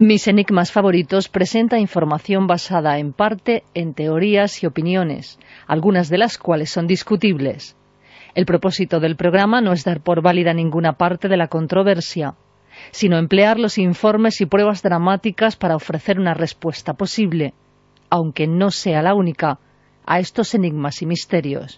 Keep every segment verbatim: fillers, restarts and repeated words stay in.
Mis enigmas favoritos presenta información basada en parte en teorías y opiniones, algunas de las cuales son discutibles. El propósito del programa no es dar por válida ninguna parte de la controversia, sino emplear los informes y pruebas dramáticas para ofrecer una respuesta posible, aunque no sea la única, a estos enigmas y misterios.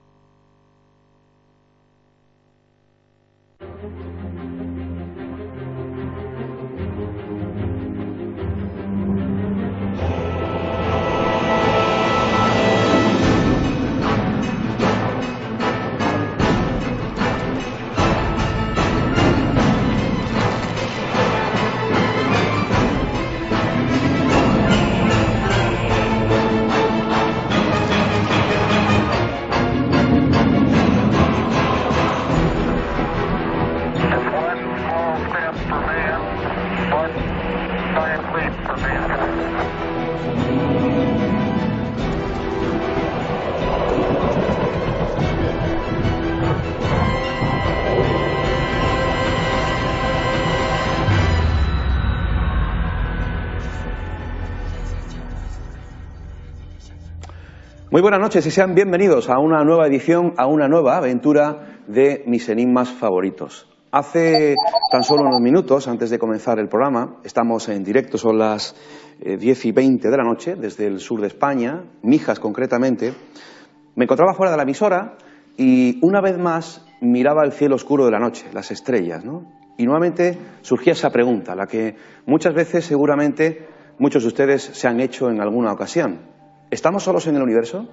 Muy buenas noches y sean bienvenidos a una nueva edición, a una nueva aventura de Mis enigmas favoritos. Hace tan solo unos minutos, antes de comenzar el programa, estamos en directo, son las eh, diez y veinte de la noche, desde el sur de España, Mijas concretamente. Me encontraba fuera de la emisora y una vez más miraba el cielo oscuro de la noche, las estrellas, ¿no? Y nuevamente surgía esa pregunta, la que muchas veces seguramente muchos de ustedes se han hecho en alguna ocasión. ¿Estamos solos en el universo?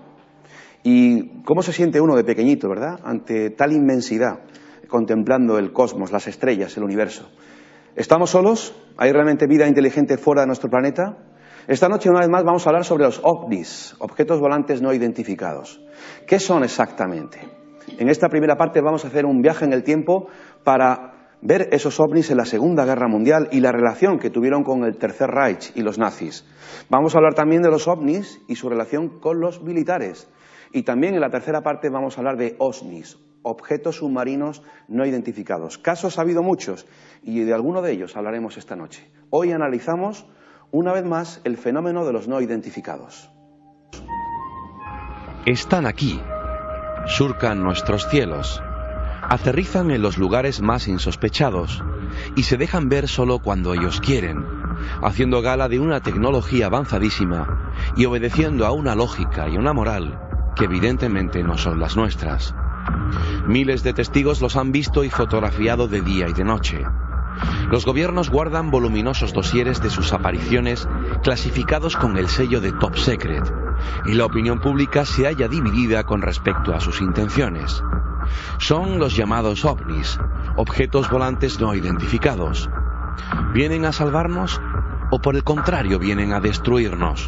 ¿Y cómo se siente uno de pequeñito, verdad?, ante tal inmensidad, contemplando el cosmos, las estrellas, el universo. ¿Estamos solos? ¿Hay realmente vida inteligente fuera de nuestro planeta? Esta noche, una vez más, vamos a hablar sobre los ovnis, objetos volantes no identificados. ¿Qué son exactamente? En esta primera parte vamos a hacer un viaje en el tiempo para ver esos ovnis en la Segunda Guerra Mundial y la relación que tuvieron con el Tercer Reich y los nazis. Vamos a hablar también de los ovnis y su relación con los militares. Y también en la tercera parte vamos a hablar de OSNIs, objetos submarinos no identificados. Casos ha habido muchos y de alguno de ellos hablaremos esta noche. Hoy analizamos una vez más el fenómeno de los no identificados. Están aquí, surcan nuestros cielos, aterrizan en los lugares más insospechados y se dejan ver solo cuando ellos quieren, haciendo gala de una tecnología avanzadísima y obedeciendo a una lógica y una moral que evidentemente no son las nuestras. Miles de testigos los han visto y fotografiado de día y de noche. Los gobiernos guardan voluminosos dosieres de sus apariciones clasificados con el sello de Top Secret, y la opinión pública se halla dividida con respecto a sus intenciones. Son los llamados ovnis, objetos volantes no identificados. ¿Vienen a salvarnos o por el contrario vienen a destruirnos?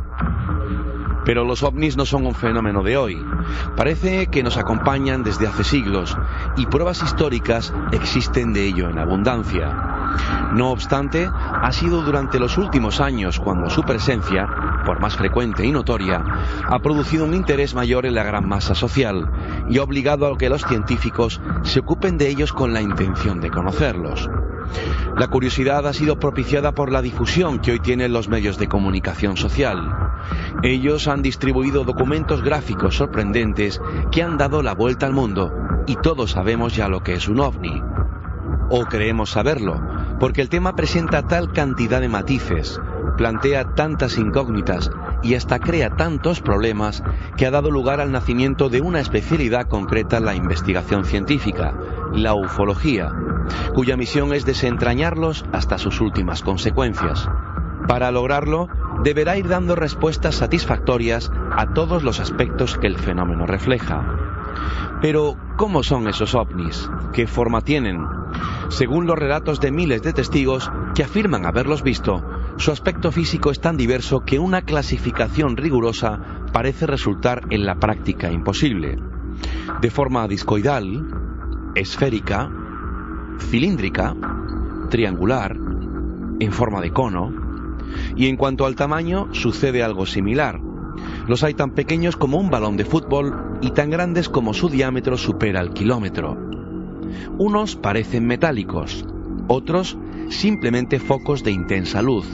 Pero los ovnis no son un fenómeno de hoy. Parece que nos acompañan desde hace siglos y pruebas históricas existen de ello en abundancia. No obstante, ha sido durante los últimos años cuando su presencia, por más frecuente y notoria, ha producido un interés mayor en la gran masa social y ha obligado a que los científicos se ocupen de ellos con la intención de conocerlos. La curiosidad ha sido propiciada por la difusión que hoy tienen los medios de comunicación social. Ellos han distribuido documentos gráficos sorprendentes que han dado la vuelta al mundo y todos sabemos ya lo que es un ovni. O creemos saberlo, porque el tema presenta tal cantidad de matices, plantea tantas incógnitas y hasta crea tantos problemas que ha dado lugar al nacimiento de una especialidad concreta en la investigación científica, la ufología, cuya misión es desentrañarlos hasta sus últimas consecuencias. Para lograrlo, deberá ir dando respuestas satisfactorias a todos los aspectos que el fenómeno refleja. Pero, ¿cómo son esos ovnis? ¿Qué forma tienen? Según los relatos de miles de testigos que afirman haberlos visto, su aspecto físico es tan diverso que una clasificación rigurosa parece resultar en la práctica imposible. De forma discoidal, esférica, cilíndrica, triangular, en forma de cono. Y en cuanto al tamaño, sucede algo similar. Los hay tan pequeños como un balón de fútbol y tan grandes como su diámetro supera el kilómetro. Unos parecen metálicos, otros simplemente focos de intensa luz.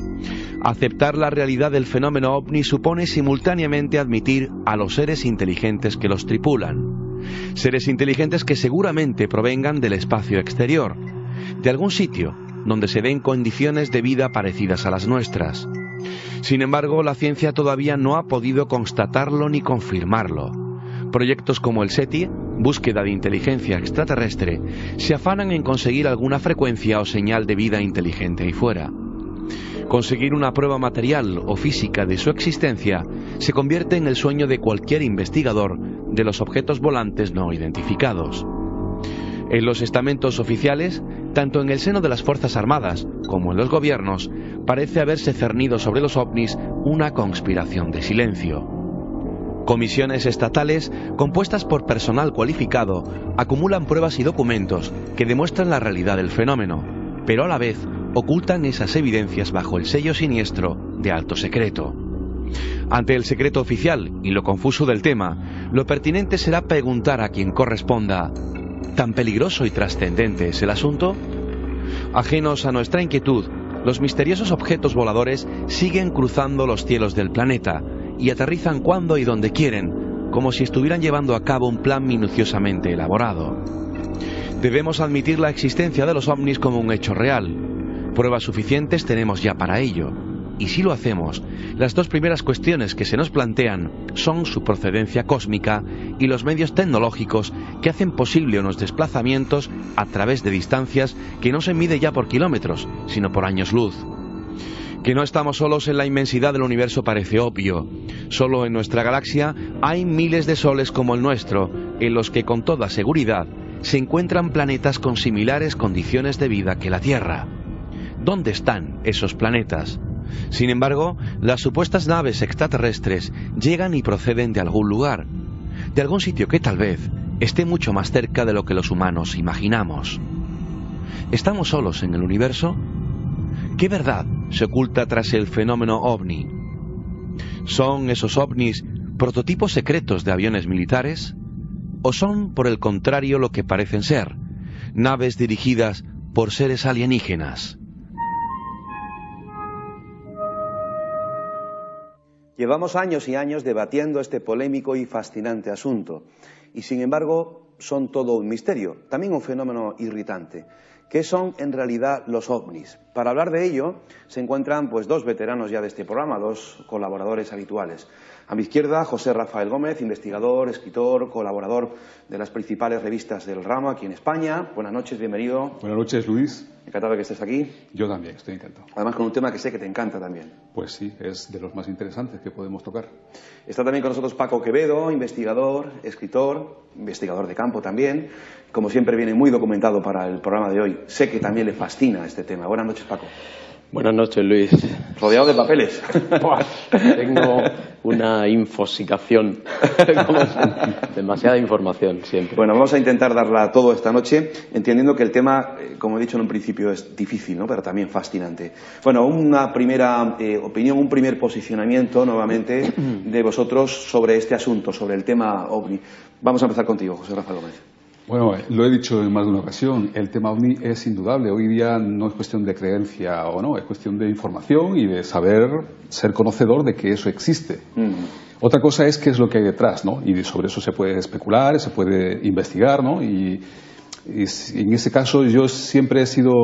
Aceptar la realidad del fenómeno ovni supone simultáneamente admitir a los seres inteligentes que los tripulan. Seres inteligentes que seguramente provengan del espacio exterior, de algún sitio donde se den condiciones de vida parecidas a las nuestras. Sin embargo, la ciencia todavía no ha podido constatarlo ni confirmarlo. Proyectos como el SETI, búsqueda de inteligencia extraterrestre, se afanan en conseguir alguna frecuencia o señal de vida inteligente ahí fuera. Conseguir una prueba material o física de su existencia se convierte en el sueño de cualquier investigador de los objetos volantes no identificados. En los estamentos oficiales, tanto en el seno de las Fuerzas Armadas como en los gobiernos, parece haberse cernido sobre los ovnis una conspiración de silencio. Comisiones estatales, compuestas por personal cualificado, acumulan pruebas y documentos que demuestran la realidad del fenómeno, pero a la vez ocultan esas evidencias bajo el sello siniestro de alto secreto. Ante el secreto oficial y lo confuso del tema, lo pertinente será preguntar a quien corresponda: ¿tan peligroso y trascendente es el asunto? Ajenos a nuestra inquietud, los misteriosos objetos voladores siguen cruzando los cielos del planeta y aterrizan cuando y donde quieren, como si estuvieran llevando a cabo un plan minuciosamente elaborado. Debemos admitir la existencia de los ovnis como un hecho real. Pruebas suficientes tenemos ya para ello. Y si lo hacemos, las dos primeras cuestiones que se nos plantean son su procedencia cósmica y los medios tecnológicos que hacen posible unos desplazamientos a través de distancias que no se mide ya por kilómetros, sino por años luz. Que no estamos solos en la inmensidad del universo parece obvio. Solo en nuestra galaxia hay miles de soles como el nuestro, en los que con toda seguridad se encuentran planetas con similares condiciones de vida que la Tierra. ¿Dónde están esos planetas? Sin embargo, las supuestas naves extraterrestres llegan y proceden de algún lugar, de algún sitio que tal vez esté mucho más cerca de lo que los humanos imaginamos. ¿Estamos solos en el universo? ¿Qué verdad se oculta tras el fenómeno ovni? ¿Son esos ovnis prototipos secretos de aviones militares? ¿O son, por el contrario, lo que parecen ser, naves dirigidas por seres alienígenas? Llevamos años y años debatiendo este polémico y fascinante asunto, y sin embargo son todo un misterio, también un fenómeno irritante. ¿Qué son en realidad los ovnis? Para hablar de ello se encuentran pues dos veteranos ya de este programa, dos colaboradores habituales. A mi izquierda, José Rafael Gómez, investigador, escritor, colaborador de las principales revistas del ramo aquí en España. Buenas noches, bienvenido. Buenas noches, Luis. Encantado de que estés aquí. Yo también, estoy encantado. Además con un tema que sé que te encanta también. Pues sí, es de los más interesantes que podemos tocar. Está también con nosotros Paco Quevedo, investigador, escritor, investigador de campo también. Como siempre viene muy documentado para el programa de hoy. Sé que también le fascina este tema. Buenas noches, Paco. Buenas noches, Luis. Rodeado de papeles. Tengo una infosicación, demasiada información siempre. Bueno, vamos a intentar darla todo esta noche, entendiendo que el tema, como he dicho en un principio, es difícil, ¿no? Pero también fascinante. Bueno, una primera eh, opinión, un primer posicionamiento, nuevamente, de vosotros sobre este asunto, sobre el tema ovni. Vamos a empezar contigo, José Rafael Gómez. Bueno, lo he dicho en más de una ocasión, el tema ovni es indudable. Hoy día no es cuestión de creencia o no, es cuestión de información y de saber, ser conocedor de que eso existe. Mm. Otra cosa es qué es lo que hay detrás, ¿no? Y sobre eso se puede especular, se puede investigar, ¿no? Y, y en ese caso yo siempre he sido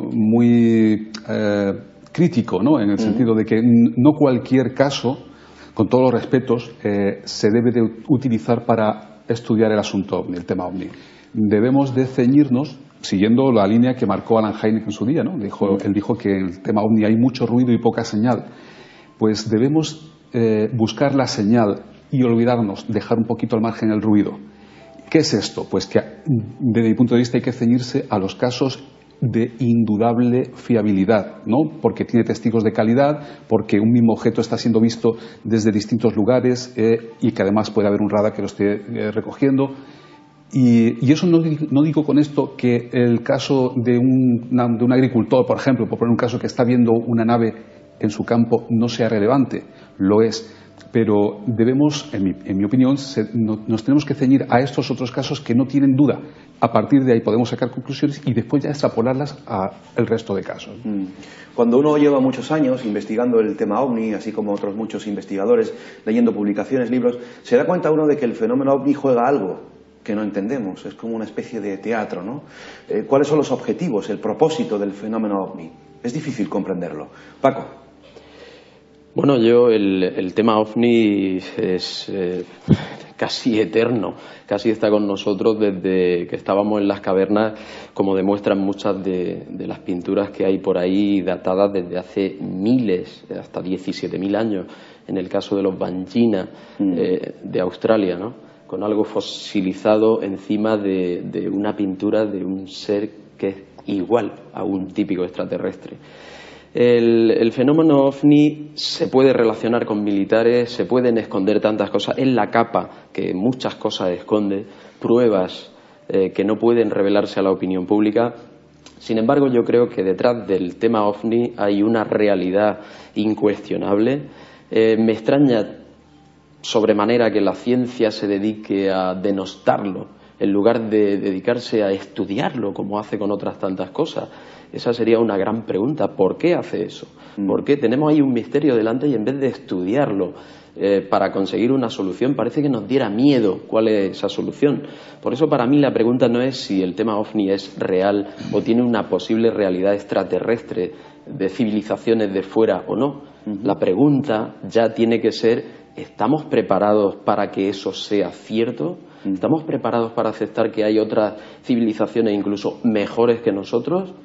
muy eh, crítico, ¿no? En el mm. sentido de que no cualquier caso, con todos los respetos, eh, se debe de utilizar para estudiar el asunto ovni, el tema ovni. Debemos de ceñirnos siguiendo la línea que marcó Alan Hynek en su día, ¿no? Dijo, él dijo que en el tema ovni hay mucho ruido y poca señal. Pues debemos eh, buscar la señal y olvidarnos, dejar un poquito al margen el ruido. ¿Qué es esto? Pues que desde mi punto de vista hay que ceñirse a los casos de indudable fiabilidad, ¿no? Porque tiene testigos de calidad, porque un mismo objeto está siendo visto desde distintos lugares eh, y que además puede haber un radar que lo esté eh, recogiendo. Y, y eso no, no digo con esto que el caso de un, una, de un agricultor, por ejemplo, por poner un caso que está viendo una nave en su campo no sea relevante, lo es. Pero debemos, en mi, en mi opinión, se, no, nos tenemos que ceñir a estos otros casos que no tienen duda. A partir de ahí podemos sacar conclusiones y después ya extrapolarlas al resto de casos. Cuando uno lleva muchos años investigando el tema OVNI, así como otros muchos investigadores, leyendo publicaciones, libros, se da cuenta uno de que el fenómeno OVNI juega algo que no entendemos. Es como una especie de teatro, ¿no? Eh, ¿Cuáles son los objetivos, el propósito del fenómeno OVNI? Es difícil comprenderlo. Paco. Bueno, yo el, el tema OVNI es eh, casi eterno, casi está con nosotros desde que estábamos en las cavernas, como demuestran muchas de, de las pinturas que hay por ahí datadas desde hace miles, hasta diecisiete mil años, en el caso de los Bangina mm. eh, de Australia, ¿no? Con algo fosilizado encima de, de una pintura de un ser que es igual a un típico extraterrestre. El, el fenómeno OVNI se puede relacionar con militares, se pueden esconder tantas cosas, es la capa que muchas cosas esconde, pruebas eh, que no pueden revelarse a la opinión pública. Sin embargo, yo creo que detrás del tema OVNI hay una realidad incuestionable. Eh, me extraña sobremanera que la ciencia se dedique a denostarlo en lugar de dedicarse a estudiarlo como hace con otras tantas cosas. Esa sería una gran pregunta. ¿Por qué hace eso? ¿Por qué tenemos ahí un misterio delante y en vez de estudiarlo eh, para conseguir una solución, parece que nos diera miedo cuál es esa solución? Por eso para mí la pregunta no es si el tema OVNI es real o tiene una posible realidad extraterrestre de civilizaciones de fuera o no. Uh-huh. La pregunta ya tiene que ser, ¿estamos preparados para que eso sea cierto? ¿Estamos preparados para aceptar que hay otras civilizaciones incluso mejores que nosotros?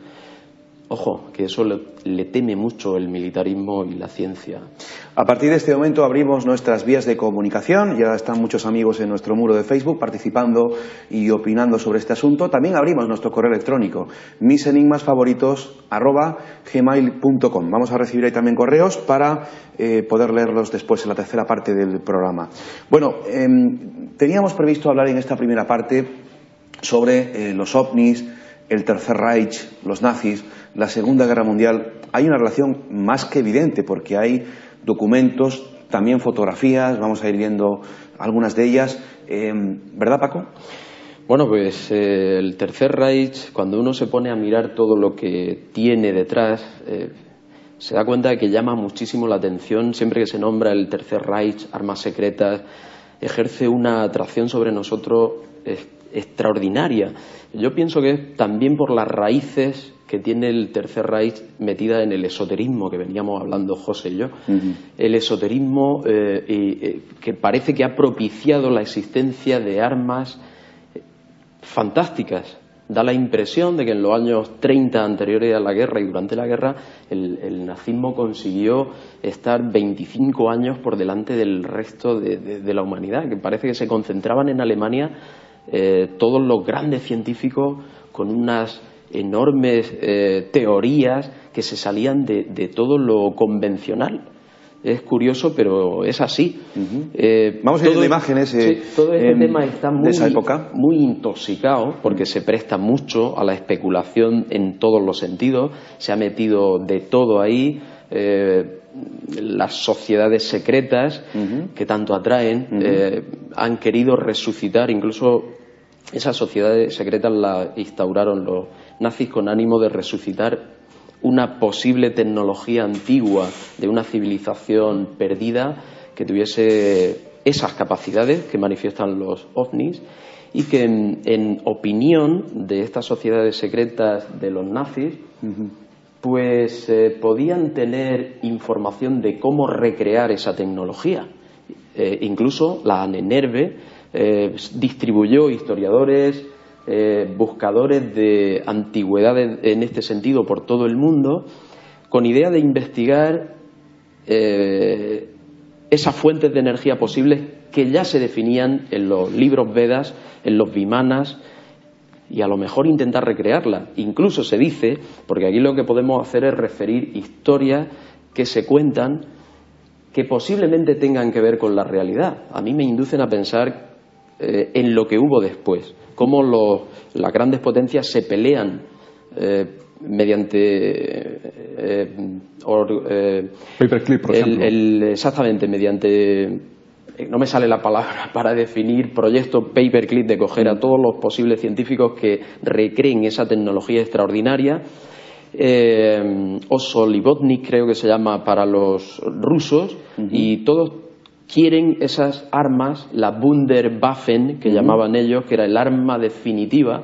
Ojo, que eso le, le teme mucho el militarismo y la ciencia. A partir de este momento abrimos nuestras vías de comunicación. Ya están muchos amigos en nuestro muro de Facebook participando y opinando sobre este asunto. También abrimos nuestro correo electrónico, mis enigmas favoritos arroba gmail punto com. Vamos a recibir ahí también correos para eh, poder leerlos después en la tercera parte del programa. Bueno, eh, teníamos previsto hablar en esta primera parte sobre eh, los ovnis, el Tercer Reich, los nazis, la Segunda Guerra Mundial. Hay una relación más que evidente porque hay documentos, también fotografías, vamos a ir viendo algunas de ellas. Eh, ¿Verdad, Paco? Bueno, pues eh, el Tercer Reich, cuando uno se pone a mirar todo lo que tiene detrás, eh, se da cuenta de que llama muchísimo la atención. Siempre que se nombra el Tercer Reich, armas secretas, ejerce una atracción sobre nosotros eh, extraordinaria. Yo pienso que es también por las raíces que tiene el Tercer Reich metida en el esoterismo que veníamos hablando José y yo. Uh-huh. El esoterismo eh, eh, que parece que ha propiciado la existencia de armas fantásticas. Da la impresión de que en los años treinta anteriores a la guerra y durante la guerra el, el nazismo consiguió estar veinticinco años por delante del resto de, de, de la humanidad, que parece que se concentraban en Alemania eh, todos los grandes científicos con unas enormes eh, teorías que se salían de, de todo lo convencional. Es curioso, pero es así. Uh-huh. eh, Vamos a ir de imágenes. Eh, sí, todo este eh, tema está muy, de esa época. muy intoxicado porque se presta mucho a la especulación en todos los sentidos. Se ha metido de todo ahí. Eh, las sociedades secretas uh-huh. que tanto atraen uh-huh. eh, han querido resucitar. Incluso esas sociedades secretas las instauraron los nazis con ánimo de resucitar una posible tecnología antigua de una civilización perdida que tuviese esas capacidades que manifiestan los ovnis y que en, en opinión de estas sociedades secretas de los nazis uh-huh. pues eh, podían tener información de cómo recrear esa tecnología. Eh, incluso la Ahnenerbe eh, distribuyó historiadores, Eh, buscadores de antigüedades en este sentido por todo el mundo, con idea de investigar eh, esas fuentes de energía posibles que ya se definían en los libros Vedas, en los Vimanas, y a lo mejor intentar recrearlas. Incluso se dice, porque aquí lo que podemos hacer es referir historias que se cuentan que posiblemente tengan que ver con la realidad. A mí me inducen a pensar eh, en lo que hubo después. Cómo los, las grandes potencias se pelean eh, mediante eh, or, eh, Paperclip, por el, ejemplo. el, exactamente, mediante, no me sale la palabra para definir, proyecto Paperclip, de coger a todos los posibles científicos que recreen esa tecnología extraordinaria. Eh, Oso Libotnik creo que se llama para los rusos, uh-huh. y todos quieren esas armas, la Wunderwaffen que uh-huh. llamaban ellos, que era el arma definitiva.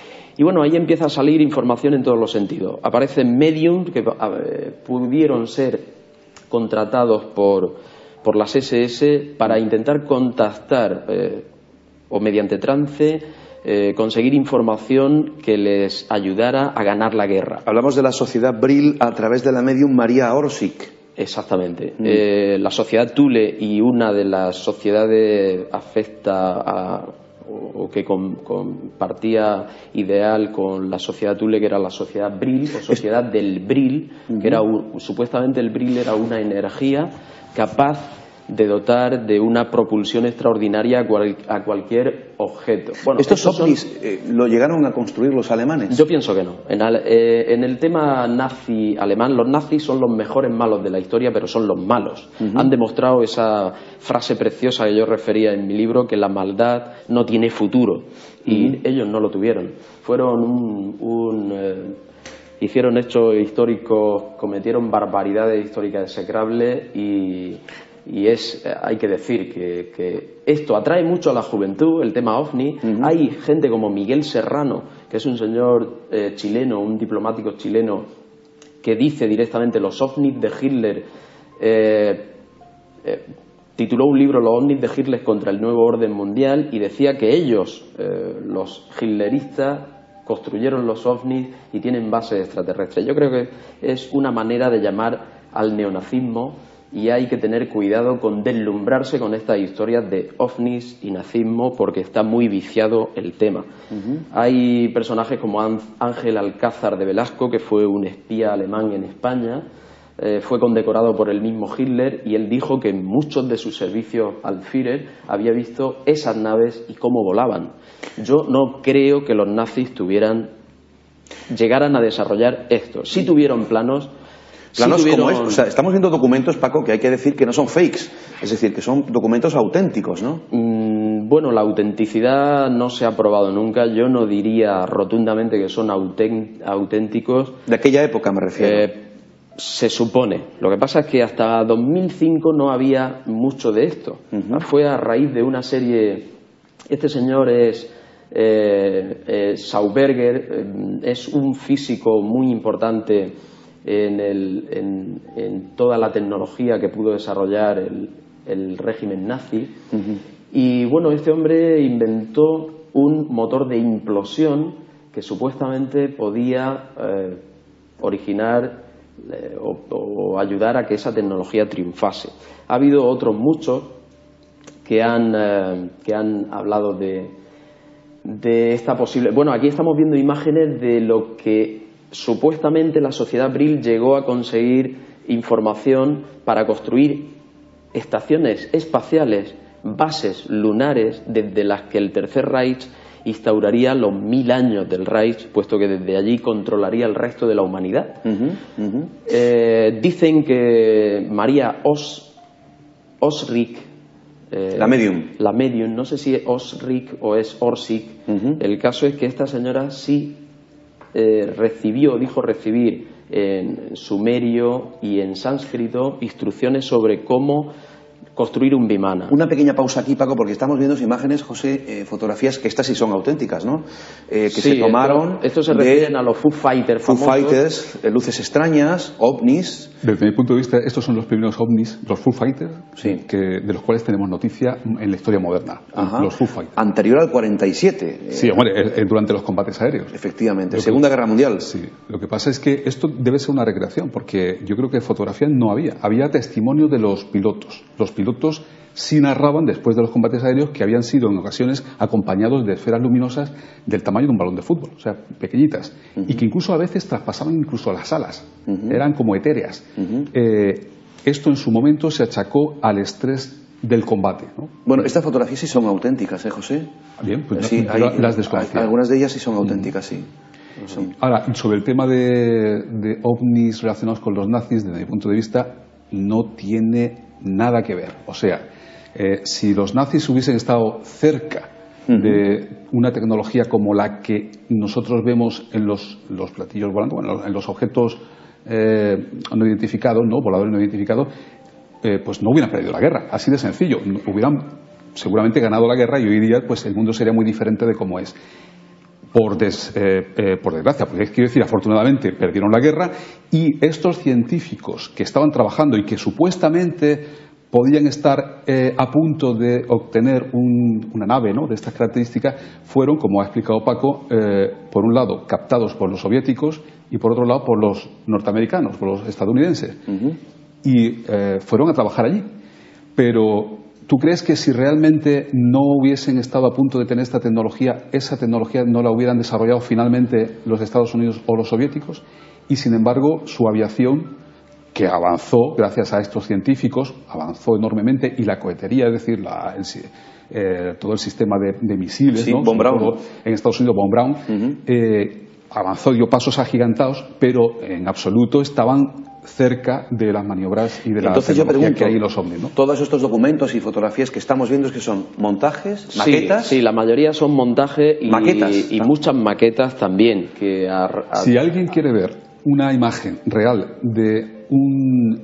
Y bueno, ahí empieza a salir información en todos los sentidos. Aparecen mediums que eh, pudieron ser contratados por, por las ese ese para intentar contactar eh, o mediante trance eh, conseguir información que les ayudara a ganar la guerra. Hablamos de la sociedad Brill a través de la medium María Orsic. Exactamente. Mm. Eh, la sociedad Thule y una de las sociedades afecta a, o, o que com, compartía ideal con la sociedad Thule, que era la sociedad Brill o sociedad del Brill, mm. que era un, supuestamente el Brill era una energía capaz de dotar de una propulsión extraordinaria a, cual, a cualquier objeto. Bueno, ¿estos ovnis son... eh, lo llegaron a construir los alemanes? Yo pienso que no. En, al, eh, en el tema nazi alemán, los nazis son los mejores malos de la historia, pero son los malos. Uh-huh. Han demostrado esa frase preciosa que yo refería en mi libro, que la maldad no tiene futuro. Y uh-huh. ellos no lo tuvieron. Fueron un... un eh, hicieron hechos históricos, cometieron barbaridades históricas execrables y... Y es, hay que decir que, que esto atrae mucho a la juventud, el tema ovni. Uh-huh. Hay gente como Miguel Serrano, que es un señor eh, chileno, un diplomático chileno, que dice directamente los ovnis de Hitler. Eh, eh, tituló un libro, Los ovnis de Hitler contra el nuevo orden mundial, y decía que ellos, eh, los hitleristas, construyeron los ovnis y tienen bases extraterrestres. Yo creo que es una manera de llamar al neonazismo. Y hay que tener cuidado con deslumbrarse con estas historias de ovnis y nazismo, porque está muy viciado el tema. Uh-huh. Hay personajes como Ángel Alcázar de Velasco, que fue un espía alemán en España, eh, fue condecorado por el mismo Hitler, y él dijo que en muchos de sus servicios al Führer había visto esas naves y cómo volaban. Yo no creo que los nazis tuvieran, llegaran a desarrollar esto. Sí tuvieron planos. Planos sí tuvieron... como es, o sea, estamos viendo documentos, Paco, que hay que decir que no son fakes, es decir, que son documentos auténticos, ¿no? Mm, bueno, la autenticidad no se ha probado nunca. Yo no diría rotundamente que son autént- auténticos. De aquella época me refiero. Eh, se supone. Lo que pasa es que hasta dos mil cinco no había mucho de esto. Uh-huh. Fue a raíz de una serie. Este señor es eh, eh, Sauberger, eh, es un físico muy importante En, el, en, en toda la tecnología que pudo desarrollar el, el régimen nazi. Uh-huh. Y bueno, este hombre inventó un motor de implosión que supuestamente podía eh, originar eh, o, o ayudar a que esa tecnología triunfase. Ha habido otros muchos que han, eh, que han hablado de, de esta posible... Bueno, aquí estamos viendo imágenes de lo que supuestamente la sociedad Brill llegó a conseguir información para construir estaciones espaciales, bases lunares, desde las que el Tercer Reich instauraría los mil años del Reich, puesto que desde allí controlaría el resto de la humanidad. Uh-huh, uh-huh. Eh, dicen que María Os, Osric, eh, la medium, la medium, no sé si es Osric o es Orsic. Uh-huh. El caso es que esta señora sí Eh, recibió, dijo recibir en sumerio y en sánscrito instrucciones sobre cómo construir un vimana. Una pequeña pausa aquí, Paco, porque estamos viendo imágenes, José, eh, fotografías que estas sí son auténticas, ¿no? Eh, que sí, se tomaron. Esto, esto se refieren a los Foo Fighters Foo famosos. Fighters, eh, luces extrañas, ovnis. Desde mi punto de vista, estos son los primeros ovnis, los Foo Fighters, sí. que, de los cuales tenemos noticia en la historia moderna. Ajá. Los Foo Fighters. Anterior al cuarenta y siete. Eh, sí, hombre, eh, durante los combates aéreos. Efectivamente, lo Segunda que, Guerra Mundial. Sí, lo que pasa es que esto debe ser una recreación, porque yo creo que fotografía no había. Había testimonio de los pilotos. Los pilotos sí narraban después de los combates aéreos que habían sido en ocasiones acompañados de esferas luminosas del tamaño de un balón de fútbol, o sea, pequeñitas, uh-huh. y que incluso a veces traspasaban incluso las alas, uh-huh. eran como etéreas. Uh-huh. Eh, esto en su momento se achacó al estrés del combate, ¿no? Bueno, estas fotografías sí son auténticas, ¿eh, José? Bien, pues sí, no, hay, las desconocía. Algunas de ellas sí son auténticas, uh-huh. sí. Sí. Ahora, sobre el tema de, de ovnis relacionados con los nazis, desde mi punto de vista, no tiene nada que ver. O sea, eh, si los nazis hubiesen estado cerca de una tecnología como la que nosotros vemos en los, los platillos volantes, bueno, en los objetos eh, no identificados, ¿no? voladores no identificados, eh, pues no hubieran perdido la guerra, así de sencillo. Hubieran seguramente ganado la guerra y hoy día pues el mundo sería muy diferente de cómo es. Por, des, eh, eh, por desgracia, porque quiero decir, afortunadamente perdieron la guerra y estos científicos que estaban trabajando y que supuestamente podían estar eh, a punto de obtener un, una nave, ¿no?, de estas características, fueron, como ha explicado Paco, eh, por un lado captados por los soviéticos y por otro lado por los norteamericanos, por los estadounidenses. Uh-huh. Y eh, fueron a trabajar allí. Pero ¿tú crees que si realmente no hubiesen estado a punto de tener esta tecnología, esa tecnología no la hubieran desarrollado finalmente los Estados Unidos o los soviéticos? Y sin embargo, su aviación, que avanzó gracias a estos científicos, avanzó enormemente, y la cohetería, es decir, la, el, eh, todo el sistema de, de misiles, sí, ¿no? Von Braun. Todo, en Estados Unidos, Von Braun, uh-huh. eh, avanzó, dio pasos agigantados, pero en absoluto estaban cerca de las maniobras y de la Entonces yo pregunto, que hay en los ovnis, ¿no? Todos estos documentos y fotografías que estamos viendo es que son montajes, maquetas. Sí, sí, la mayoría son montajes y, maquetas, y muchas maquetas también. Que a, a... Si alguien quiere ver una imagen real de un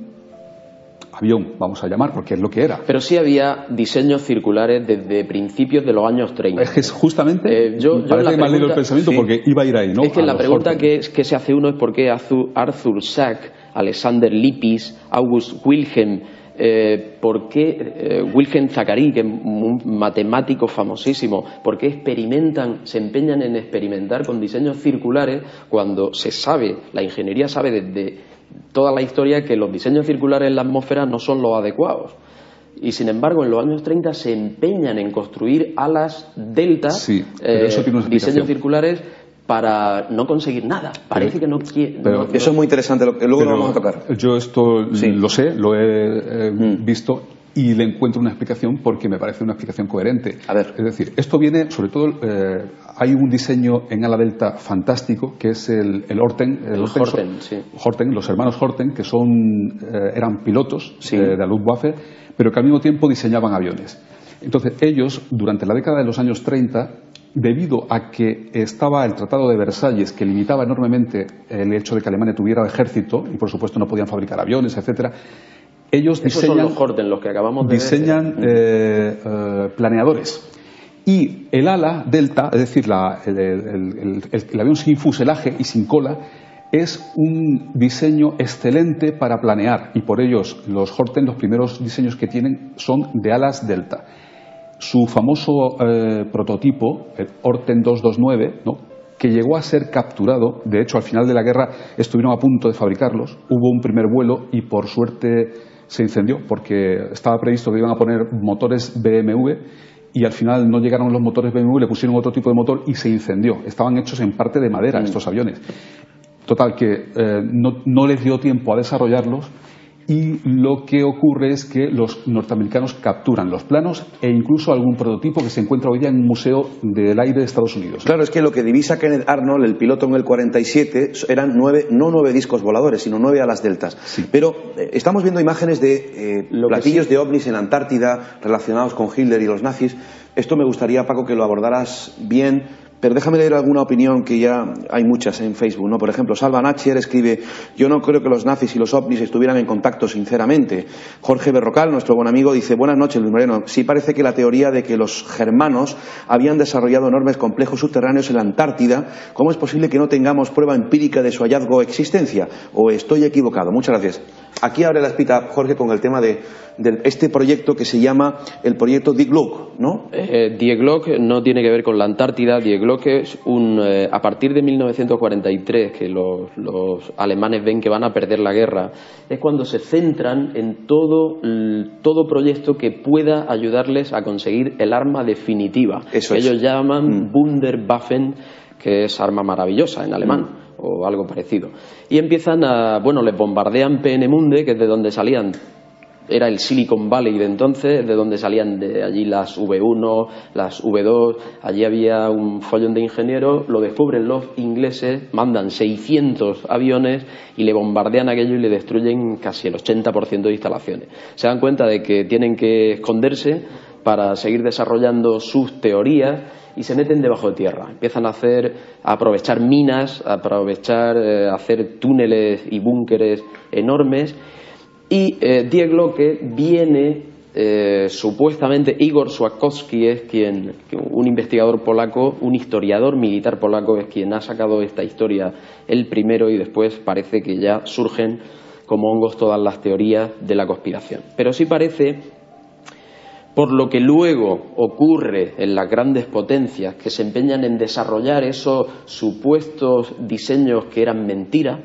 avión, vamos a llamar, porque es lo que era. Pero sí había diseños circulares desde principios de los años treinta. Es que es justamente, eh, yo, yo parece que me ha leído el pensamiento, sí, porque iba a ir ahí, ¿no? Es que a la pregunta que, que se hace uno es por qué Arthur Sack, Alexander Lipis, August Wilhelm, eh, por qué eh, Wilhelm Zachary, que es un matemático famosísimo, por qué experimentan, se empeñan en experimentar con diseños circulares cuando se sabe, la ingeniería sabe desde toda la historia que los diseños circulares en la atmósfera no son los adecuados. Y sin embargo, en los años treinta se empeñan en construir alas delta, sí, pero eso tiene una diseños circulares, para no conseguir nada. Parece pero, que no quiere. No, eso es muy interesante, lo que luego lo vamos a tocar. Yo esto sí. lo sé, lo he eh, mm. visto y le encuentro una explicación porque me parece una explicación coherente. A ver. Es decir, esto viene, sobre todo, eh, hay un diseño en ala delta fantástico que es el, el Horten. El, el Horten, Horten, sí. Horten, los hermanos Horten, que son eh, eran pilotos sí. eh, de la Luftwaffe, pero que al mismo tiempo diseñaban aviones. Entonces, ellos, durante la década de los años treinta, debido a que estaba el Tratado de Versalles, que limitaba enormemente el hecho de que Alemania tuviera ejército y, por supuesto, no podían fabricar aviones, etcétera, ellos Esos diseñan, son los Horten, los que acabamos de diseñan ver. Eh, eh, planeadores. Y el ala delta, es decir, la, el, el, el, el, el avión sin fuselaje y sin cola, es un diseño excelente para planear, y por ellos los Horten, los primeros diseños que tienen son de alas delta. Su famoso eh, prototipo, el Horten doscientos veintinueve, ¿no?, que llegó a ser capturado, de hecho al final de la guerra estuvieron a punto de fabricarlos, hubo un primer vuelo y por suerte se incendió porque estaba previsto que iban a poner motores B M W y al final no llegaron los motores B M W, le pusieron otro tipo de motor y se incendió. Estaban hechos en parte de madera, mm. estos aviones. Total, que eh, no, no les dio tiempo a desarrollarlos y lo que ocurre es que los norteamericanos capturan los planos e incluso algún prototipo que se encuentra hoy día en un museo del aire de Estados Unidos. Claro, es que lo que divisa Kenneth Arnold, el piloto en el cuarenta y siete, eran nueve, no nueve discos voladores, sino nueve alas deltas. Sí. Pero eh, estamos viendo imágenes de eh, platillos sí. de ovnis en la Antártida relacionados con Hitler y los nazis. Esto me gustaría, Paco, que lo abordaras bien. Pero déjame leer alguna opinión, que ya hay muchas en Facebook, ¿no? Por ejemplo, Salva Natcher escribe: yo no creo que los nazis y los ovnis estuvieran en contacto sinceramente. Jorge Berrocal, nuestro buen amigo, dice: buenas noches, Luis Moreno. Sí parece que la teoría de que los germanos habían desarrollado enormes complejos subterráneos en la Antártida, ¿cómo es posible que no tengamos prueba empírica de su hallazgo o existencia? ¿O estoy equivocado? Muchas gracias. Aquí abre la espita, Jorge, con el tema de, de este proyecto que se llama el proyecto Die Glocke, ¿no? Eh, Die Glocke no tiene que ver con la Antártida. Die Glocke es un, eh, a partir de mil novecientos cuarenta y tres, que los, los alemanes ven que van a perder la guerra, es cuando se centran en todo, todo proyecto que pueda ayudarles a conseguir el arma definitiva. Eso que es. ellos llaman mm. Wunderwaffen, que es arma maravillosa en alemán. Mm. o algo parecido. Y empiezan a, bueno, les bombardean Peenemünde, que es de donde salían era el Silicon Valley de entonces, de donde salían de allí las V uno, las V dos, allí había un follón de ingenieros, lo descubren los ingleses, mandan seiscientos aviones y le bombardean aquello y le destruyen casi el ochenta por ciento de instalaciones. Se dan cuenta de que tienen que esconderse para seguir desarrollando sus teorías y se meten debajo de tierra. Empiezan a hacer, a aprovechar minas, a aprovechar, eh, a hacer túneles y búnkeres enormes. Y eh, Die Glocke viene, eh, supuestamente, Igor Swatkowski es quien, un investigador polaco, un historiador militar polaco, es quien ha sacado esta historia el primero y después parece que ya surgen como hongos todas las teorías de la conspiración. Pero sí parece, por lo que luego ocurre en las grandes potencias que se empeñan en desarrollar esos supuestos diseños que eran mentira.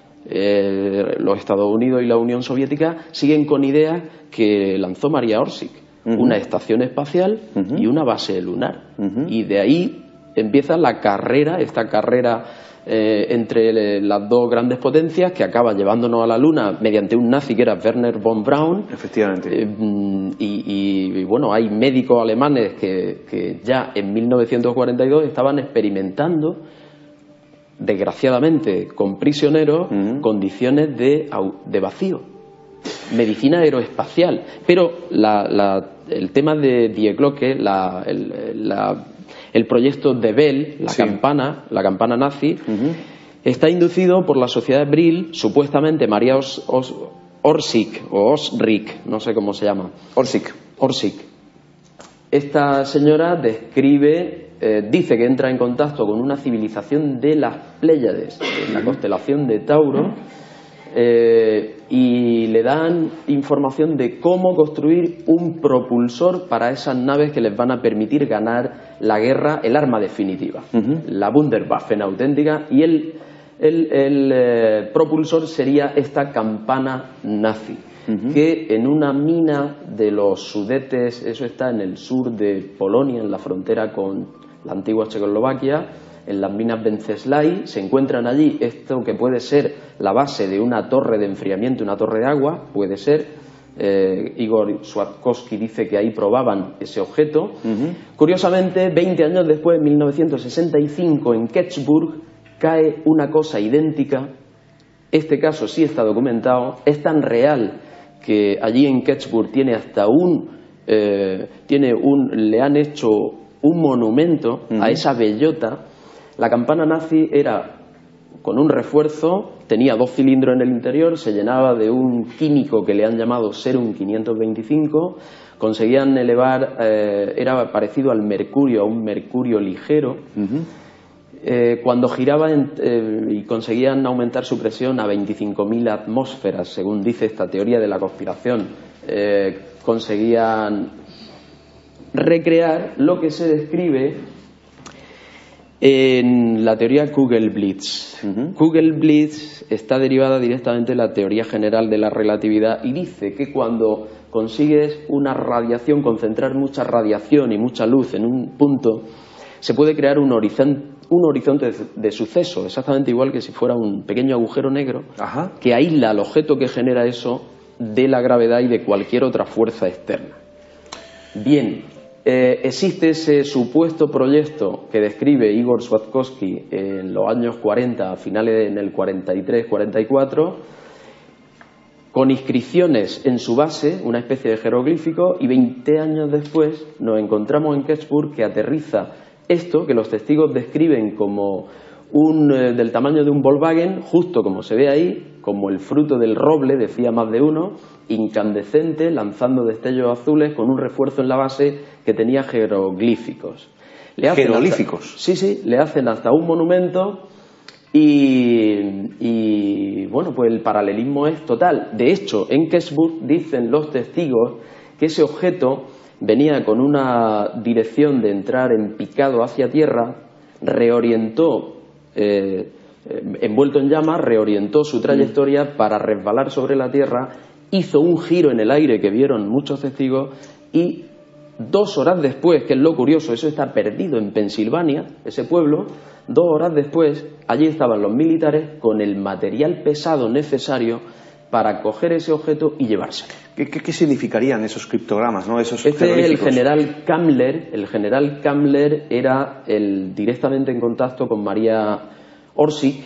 Eh, los Estados Unidos y la Unión Soviética siguen con ideas que lanzó Maria Orsic, uh-huh. una estación espacial uh-huh. y una base lunar. Uh-huh. Y de ahí empieza la carrera, esta carrera eh, entre las dos grandes potencias que acaba llevándonos a la Luna mediante un nazi que era Werner von Braun. Efectivamente. Eh, y, y, y bueno, hay médicos alemanes que, que ya en mil novecientos cuarenta y dos estaban experimentando, desgraciadamente con prisioneros, uh-huh. condiciones de, de vacío, medicina aeroespacial. Pero la, la, el tema de Die Glocke, la, el, la, el proyecto de Bell, la sí. campana, la campana nazi, uh-huh. está inducido por la sociedad Brill, supuestamente Maria Os, Os, Orsic o Osric, no sé cómo se llama. Orsic. Orsic. Esta señora describe, eh, dice que entra en contacto con una civilización de las Pléyades, de la constelación de Tauro, eh, y le dan información de cómo construir un propulsor para esas naves que les van a permitir ganar la guerra, el arma definitiva, uh-huh. la Wunderwaffe auténtica, y el, el, el eh, propulsor sería esta campana nazi. Uh-huh. Que en una mina de los Sudetes, eso está en el sur de Polonia, en la frontera con la antigua Checoslovaquia, en las minas Wenceslao, se encuentran allí esto que puede ser la base de una torre de enfriamiento, una torre de agua, puede ser. eh, Igor Swatkowski dice que ahí probaban ese objeto. Uh-huh. Curiosamente, veinte años después, en mil novecientos sesenta y cinco, en Kecksburg, cae una cosa idéntica. Este caso sí está documentado, es tan real que allí en Kecksburg tiene hasta un, eh, tiene un, le han hecho un monumento uh-huh. a esa bellota. La campana nazi era con un refuerzo, tenía dos cilindros en el interior, se llenaba de un químico que le han llamado Serum quinientos veinticinco, conseguían elevar, eh, era parecido al mercurio, a un mercurio ligero. Uh-huh. Eh, cuando giraba en, eh, y conseguían aumentar su presión a veinticinco mil atmósferas, según dice esta teoría de la conspiración, eh, conseguían recrear lo que se describe en la teoría Kugelblitz. Uh-huh. Kugelblitz está derivada directamente de la teoría general de la relatividad y dice que cuando consigues una radiación, concentrar mucha radiación y mucha luz en un punto, se puede crear un horizonte, un horizonte de, de suceso, exactamente igual que si fuera un pequeño agujero negro. Ajá. Que aísla al objeto que genera eso de la gravedad y de cualquier otra fuerza externa. Bien, eh, existe ese supuesto proyecto que describe Igor Swatkowski en los años cuarenta, a finales en el cuarenta y tres cuarenta y cuatro, con inscripciones en su base, una especie de jeroglífico, y veinte años después nos encontramos en Kecksburg que aterriza esto que los testigos describen como un, eh, del tamaño de un Volkswagen, justo como se ve ahí, como el fruto del roble, decía más de uno, incandescente, lanzando destellos azules con un refuerzo en la base que tenía jeroglíficos. Le hacen ¿Jeroglíficos? Hasta, sí, sí, le hacen hasta un monumento y, y, bueno, pues el paralelismo es total. De hecho, en Kecksburg dicen los testigos que ese objeto venía con una dirección de entrar en picado hacia tierra, reorientó, eh, envuelto en llamas, reorientó su trayectoria para resbalar sobre la tierra, hizo un giro en el aire que vieron muchos testigos y dos horas después, que es lo curioso, eso está perdido en Pensilvania, ese pueblo, dos horas después allí estaban los militares con el material pesado necesario para coger ese objeto y llevárselo. ¿Qué, qué, qué significarían esos criptogramas, ¿no? Esos este el jeroglíficos? general Kammler, el general Kammler era el directamente en contacto con María Orsic.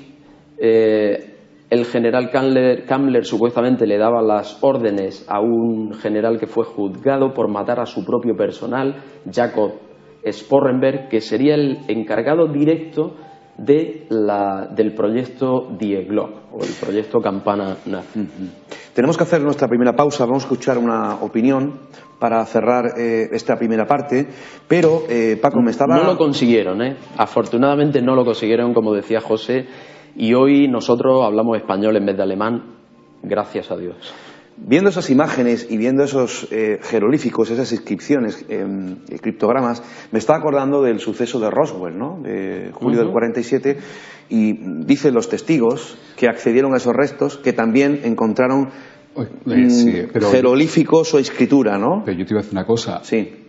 Eh, el general Kammler, Kammler supuestamente le daba las órdenes a un general que fue juzgado por matar a su propio personal, Jacob Sporrenberg, que sería el encargado directo de la, del proyecto Die Glocke, o el proyecto Campana Nazi. Uh-huh. Tenemos que hacer nuestra primera pausa, vamos a escuchar una opinión para cerrar eh, esta primera parte, pero eh, Paco me estaba... No lo consiguieron, ¿eh? Afortunadamente no lo consiguieron, como decía José, y hoy nosotros hablamos español en vez de alemán, gracias a Dios. Viendo esas imágenes y viendo esos eh, jeroglíficos, esas inscripciones, eh, criptogramas, me estaba acordando del suceso de Roswell, ¿no? De julio uh-huh. del cuarenta y siete, y dicen los testigos que accedieron a esos restos, que también encontraron eh, sí, pero, jeroglíficos o escritura, ¿no? Pero yo te iba a decir una cosa. Sí.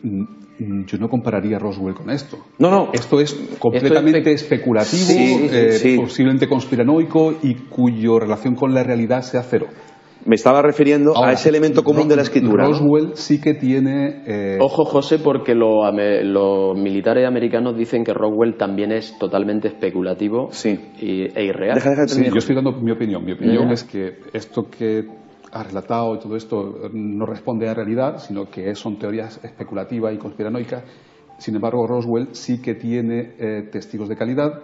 Yo no compararía Roswell con esto. No, no. Esto es completamente esto es especulativo, sí, eh, sí. posiblemente conspiranoico y cuya relación con la realidad sea cero. Me estaba refiriendo Ahora, a ese elemento común Ro- de la escritura. Roswell ¿no? sí que tiene... Eh... Ojo, José, porque lo, los militares americanos dicen que Roswell también es totalmente especulativo sí. y, e irreal. Deja, deja de sí, yo estoy dando mi opinión. Mi opinión yeah. es que esto que ha relatado y todo esto no responde a la realidad, sino que son teorías especulativas y conspiranoicas. Sin embargo, Roswell sí que tiene eh, testigos de calidad,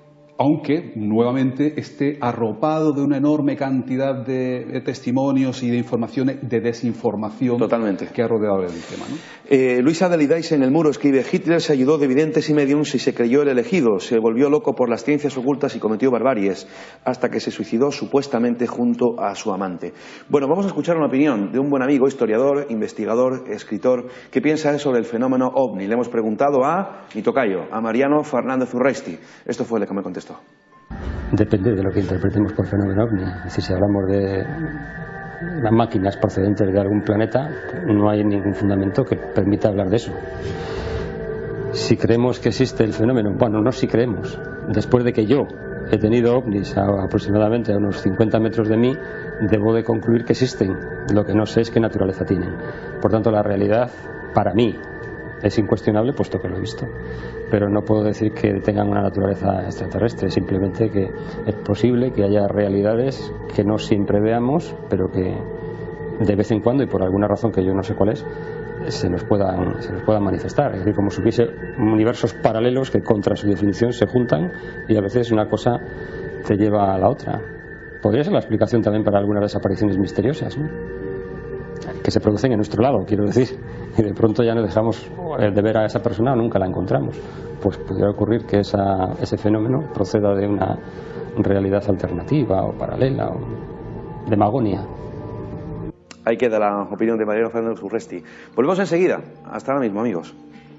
aunque nuevamente esté arropado de una enorme cantidad de, de testimonios y de informaciones de desinformación Totalmente. que ha rodeado el tema, ¿no? Eh, Luis Adelaideis en El Muro escribe: Hitler se ayudó de videntes y mediums y se creyó el elegido, se volvió loco por las ciencias ocultas y cometió barbaries, hasta que se suicidó supuestamente junto a su amante. Bueno, vamos a escuchar una opinión de un buen amigo, historiador, investigador, escritor, que piensa sobre el fenómeno OVNI. Le hemos preguntado a mi tocayo, a Mariano Fernández Urresti. Esto fue lo que me contestó. Depende de lo que interpretemos por fenómeno ovni. Es decir, si hablamos de las máquinas procedentes de algún planeta, no hay ningún fundamento que permita hablar de eso. Si creemos que existe el fenómeno, bueno, no si creemos. Después de que yo he tenido ovnis a aproximadamente a unos cincuenta metros de mí, debo de concluir que existen. Lo que no sé es qué naturaleza tienen. Por tanto, la realidad, para mí, es incuestionable, puesto que lo he visto. Pero no puedo decir que tengan una naturaleza extraterrestre, simplemente que es posible que haya realidades que no siempre veamos, pero que de vez en cuando, y por alguna razón que yo no sé cuál es, se nos puedan, se nos puedan manifestar. Es decir, como si hubiese universos paralelos que contra su definición se juntan y a veces una cosa te lleva a la otra. Podría ser la explicación también para algunas desapariciones misteriosas, ¿no? Que se producen en nuestro lado, quiero decir, y de pronto ya no dejamos de ver a esa persona o nunca la encontramos. Pues pudiera ocurrir que esa, ese fenómeno proceda de una realidad alternativa o paralela o de magonia. Ahí queda la opinión de Mariano Fernández Urresti. Volvemos enseguida. Hasta ahora mismo, amigos.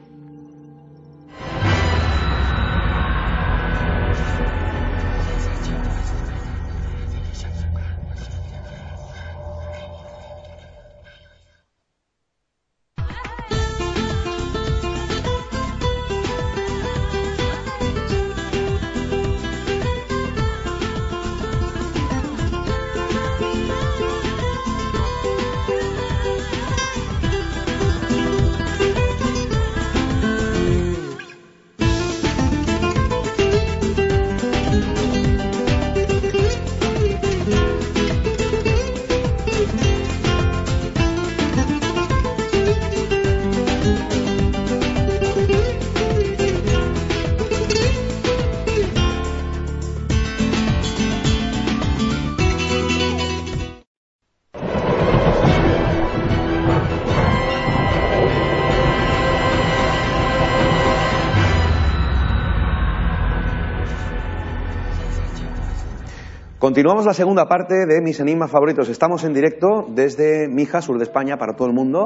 Continuamos la segunda parte de Mis Enigmas Favoritos. Estamos en directo desde Mija, sur de España, para todo el mundo.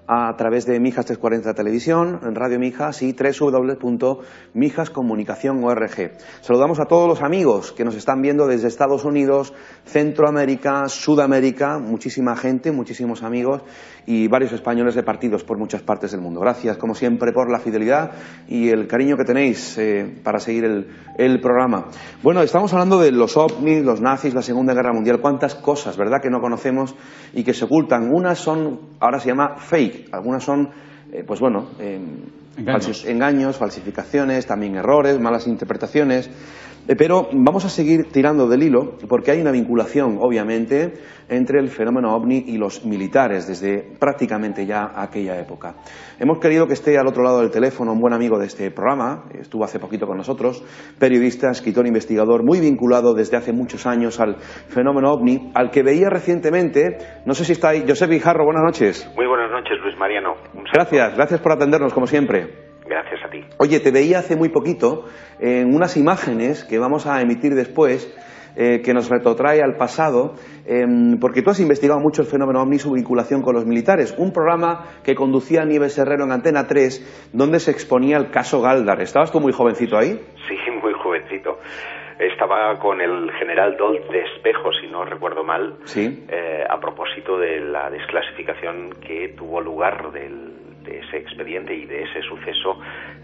a través de Mijas trescientos cuarenta Televisión, en Radio Mijas y doble u doble u doble u punto mijas comunicación punto org. Saludamos a todos los amigos que nos están viendo desde Estados Unidos, Centroamérica, Sudamérica, muchísima gente, muchísimos amigos y varios españoles repartidos por muchas partes del mundo. Gracias, como siempre, por la fidelidad y el cariño que tenéis eh, para seguir el, el programa. Bueno, estamos hablando de los ovnis, los nazis, la Segunda Guerra Mundial, cuántas cosas, ¿verdad?, que no conocemos y que se ocultan. Unas son, ahora se llama fake, algunas son, eh, pues bueno, eh, engaños. Falsi- engaños, falsificaciones, también errores, malas interpretaciones. Eh, pero vamos a seguir tirando del hilo porque hay una vinculación, obviamente, entre el fenómeno ovni y los militares desde prácticamente ya aquella época. Hemos querido que esté al otro lado del teléfono un buen amigo de este programa, estuvo hace poquito con nosotros, periodista, escritor, investigador, muy vinculado desde hace muchos años al fenómeno ovni, al que veía recientemente, no sé si está ahí, Josep Guijarro, buenas noches. Muy buenas noches, Luis Mariano. Un saludo. Gracias, gracias por atendernos como siempre. Gracias a ti. Oye, te veía hace muy poquito en unas imágenes que vamos a emitir después, eh, que nos retrotrae al pasado, eh, porque tú has investigado mucho el fenómeno ovni y su vinculación con los militares. Un programa que conducía Nieves Herrero en Antena tres, donde se exponía el caso Galdar. ¿Estabas tú muy jovencito ahí? Sí, muy jovencito. Estaba con el general Dolt de Espejo, si no recuerdo mal, Sí. eh, a propósito de la desclasificación que tuvo lugar del, de ese expediente y de ese suceso,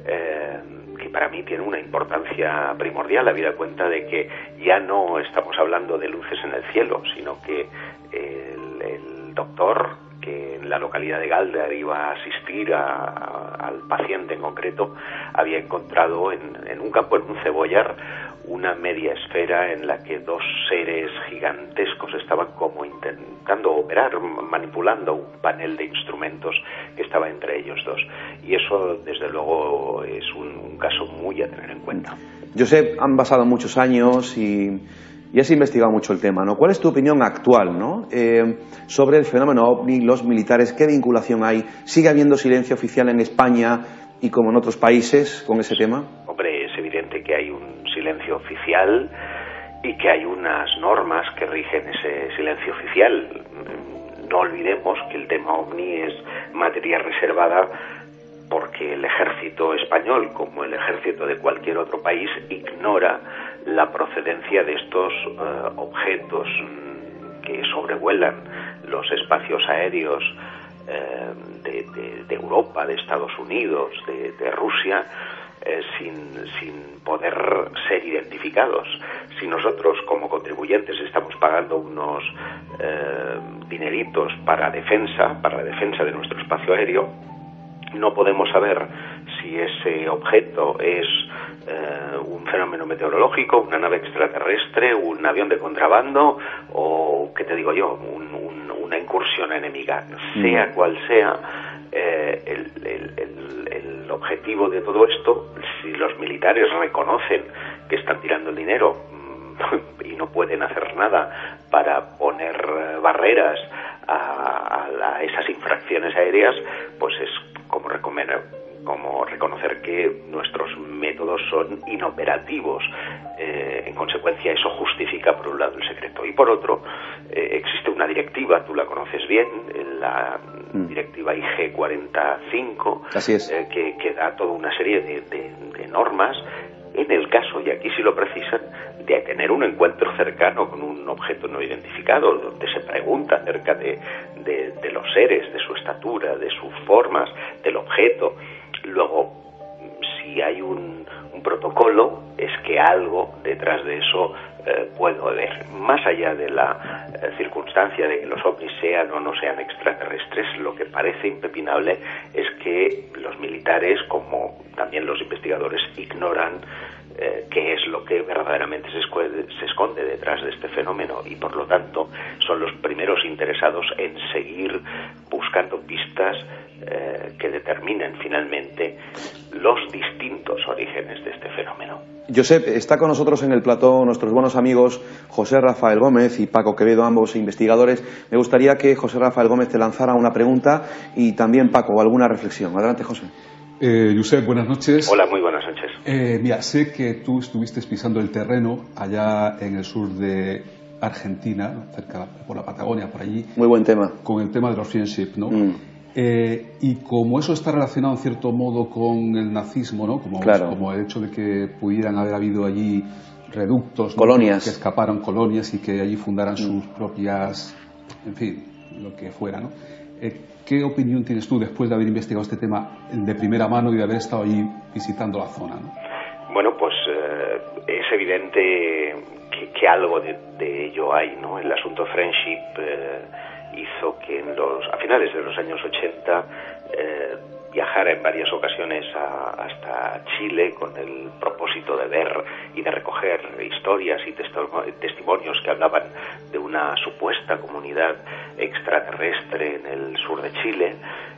eh, que para mí tiene una importancia primordial, habida cuenta de que ya no estamos hablando de luces en el cielo, sino que el, el doctor que en la localidad de Galdar iba a asistir a, a, al paciente en concreto, había encontrado en, en un campo, en un cebollar, una media esfera en la que dos seres gigantescos estaban como intentando operar, manipulando un panel de instrumentos que estaba entre ellos dos. Y eso, desde luego, es un, un caso muy a tener en cuenta. Josep, han pasado muchos años y, y has investigado mucho el tema, ¿no? ¿Cuál es tu opinión actual, ¿no?, eh, sobre el fenómeno ovni, los militares? ¿Qué vinculación hay? ¿Sigue habiendo silencio oficial en España y como en otros países con ese tema? Hombre, es evidente que hay un silencio oficial y que hay unas normas que rigen ese silencio oficial. No olvidemos que el tema ovni es materia reservada porque el ejército español, como el ejército de cualquier otro país, ignora la procedencia de estos uh, objetos que sobrevuelan los espacios aéreos eh, de, de, de Europa, de Estados Unidos, de, de Rusia, eh, sin, sin poder ser identificados. Si nosotros como contribuyentes estamos pagando unos eh, dineritos para defensa, para la defensa de nuestro espacio aéreo, no podemos saber si ese objeto es eh, un fenómeno meteorológico, una nave extraterrestre, un avión de contrabando o, ¿qué te digo yo?, un, un, una incursión enemiga. Sea cual sea eh, el, el, el, el objetivo de todo esto, si los militares reconocen que están tirando el dinero y no pueden hacer nada para poner barreras a, a, a esas infracciones aéreas, pues es como recomendar, como reconocer que nuestros métodos son inoperativos. Eh, en consecuencia, eso justifica, por un lado, el secreto. Y por otro, eh, existe una directiva, tú la conoces bien, la mm. directiva I G cuarenta y cinco, Así es. Eh, que, que da toda una serie de, de, de normas en el caso, y aquí sí lo precisan, de tener un encuentro cercano con un objeto no identificado, donde se pregunta acerca de, de, de los seres, de su estatura, de sus formas, del objeto. Luego, si hay un, un protocolo, es que algo detrás de eso eh, puede haber. Más allá de la eh, circunstancia de que los ovnis sean o no sean extraterrestres, lo que parece impepinable es que los militares, como también los investigadores, ignoran eh, qué es lo que verdaderamente se esconde, se esconde detrás de este fenómeno, y por lo tanto son los primeros interesados en seguir buscando pistas eh, que determinen finalmente los distintos orígenes de este fenómeno. Josep, está con nosotros en el plató nuestros buenos amigos José Rafael Gómez y Paco Quevedo, ambos investigadores. Me gustaría que José Rafael Gómez te lanzara una pregunta y también Paco, alguna reflexión. Adelante, José. Eh, Josep, buenas noches. Hola, muy buenas noches. Eh, mira, sé que tú estuviste pisando el terreno allá en el sur de Argentina, cerca por la Patagonia, por allí. Muy buen tema. Con el tema de los friendship, ¿no? Mm. Eh, y como eso está relacionado en cierto modo con el nazismo, ¿no? Como, claro. como el hecho de que pudieran haber habido allí reductos, ¿no? colonias, que escaparon colonias y que allí fundaran mm. sus propias, en fin, lo que fuera, ¿no? Eh, ¿Qué opinión tienes tú después de haber investigado este tema de primera mano y de haber estado allí visitando la zona, ¿no? Bueno, pues eh, es evidente que, que algo de, de ello hay, ¿no? El asunto Friendship eh, hizo que en los, a finales de los años ochenta eh, viajara en varias ocasiones a, hasta Chile con el propósito de ver y de recoger historias y testimonios que hablaban de una supuesta comunidad extraterrestre en el sur de Chile,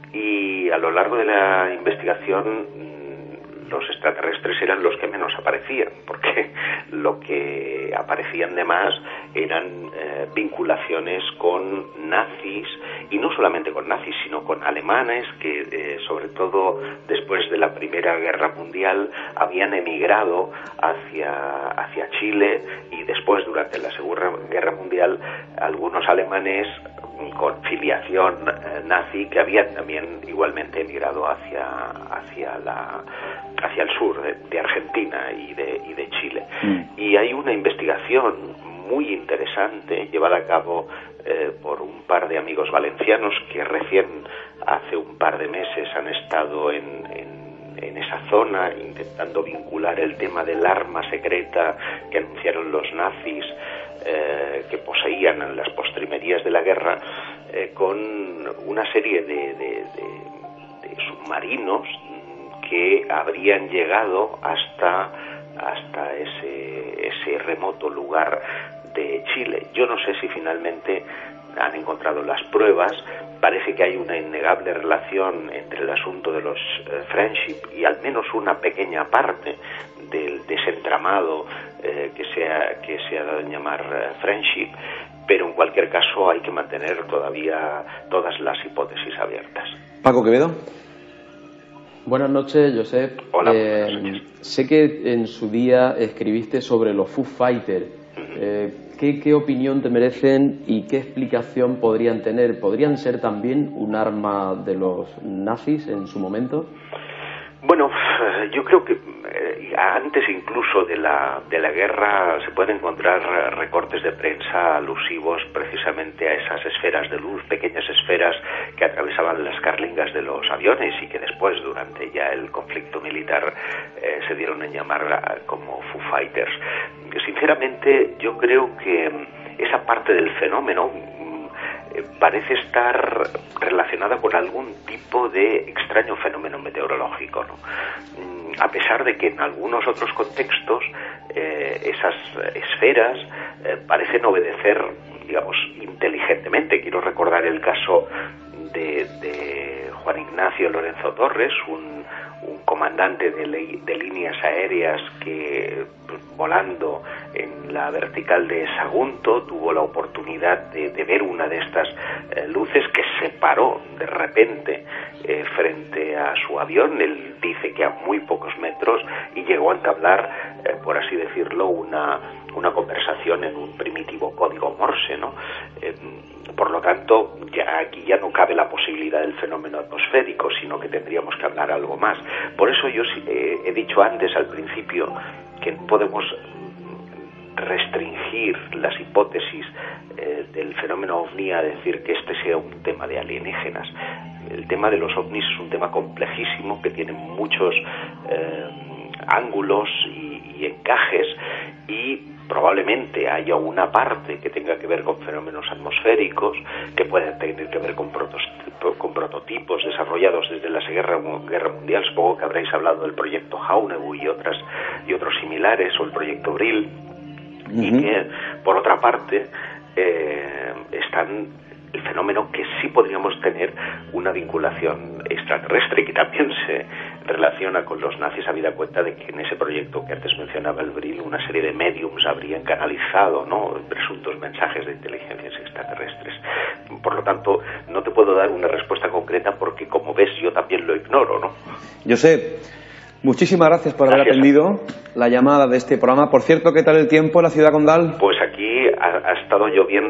y a lo largo de la investigación los extraterrestres eran los que menos aparecían, porque lo que aparecían de más eran eh, vinculaciones con nazis, y no solamente con nazis, sino con alemanes que, eh, sobre todo después de la Primera Guerra Mundial, habían emigrado hacia, hacia Chile, y después, durante la Segunda Guerra Mundial, algunos alemanes con filiación eh, nazi que habían también igualmente emigrado hacia hacia la hacia el sur de, de Argentina y de y de Chile. Mm. Y hay una investigación muy interesante llevada a cabo eh, por un par de amigos valencianos que recién hace un par de meses han estado en, en, en esa zona intentando vincular el tema del arma secreta que anunciaron los nazis Eh, que poseían en las postrimerías de la guerra, eh, con una serie de, de, de, de submarinos que habrían llegado hasta hasta ese ese remoto lugar de Chile. Yo no sé si finalmente han encontrado las pruebas. Parece que hay una innegable relación entre el asunto de los eh, Friendship y al menos una pequeña parte del desentramado eh, que se ha, que se ha dado en llamar eh, Friendship, pero en cualquier caso hay que mantener todavía todas las hipótesis abiertas. Paco Quevedo. Buenas noches, Josep. Hola. Eh, buenas noches. Sé que en su día escribiste sobre los Foo Fighters. Uh-huh. eh, ¿qué, ¿Qué opinión te merecen y qué explicación podrían tener? ¿Podrían ser también un arma de los nazis en su momento? Bueno, yo creo que eh, antes incluso de la de la guerra se pueden encontrar recortes de prensa alusivos precisamente a esas esferas de luz, pequeñas esferas que atravesaban las carlingas de los aviones y que después, durante ya el conflicto militar, eh, se dieron en llamar como Foo Fighters. Sinceramente, yo creo que esa parte del fenómeno parece estar relacionada con algún tipo de extraño fenómeno meteorológico, ¿no? A pesar de que en algunos otros contextos eh, esas esferas eh, parecen obedecer, digamos, inteligentemente. Quiero recordar el caso de, de Juan Ignacio Lorenzo Torres, un, un comandante de, le, de líneas aéreas que, volando en la vertical de Sagunto, tuvo la oportunidad de, de ver una de estas eh, luces que se paró de repente eh, frente a su avión. Él dice que a muy pocos metros, y llegó a entablar, eh, por así decirlo, una, una conversación en un primitivo código Morse, ¿no? Eh, por lo tanto, ya aquí ya no cabe la posibilidad del fenómeno atmosférico, sino que tendríamos que hablar algo más. Por eso yo eh, he dicho antes, al principio, que no podemos restringir las hipótesis eh, del fenómeno ovni a decir que este sea un tema de alienígenas. El tema de los ovnis es un tema complejísimo que tiene muchos eh, ángulos y, y encajes, y probablemente haya una parte que tenga que ver con fenómenos atmosféricos, que pueden tener que ver con, protos, con prototipos desarrollados desde la Segunda Guerra Mundial. Supongo que habréis hablado del proyecto Haunebu y otras y otros similares, o el proyecto Brill. Uh-huh. Y que, por otra parte, eh, están el fenómeno que sí podríamos tener una vinculación extraterrestre, que también se relaciona con los nazis, habida cuenta de que en ese proyecto que antes mencionaba, el Brill, una serie de mediums habrían canalizado, ¿no?, presuntos mensajes de inteligencias extraterrestres. Por lo tanto, no te puedo dar una respuesta concreta porque, como ves, yo también lo ignoro, ¿no? Josep, muchísimas gracias por haber atendido la llamada de este programa. Por cierto, ¿qué tal el tiempo en la ciudad condal? Pues aquí ha, ha estado lloviendo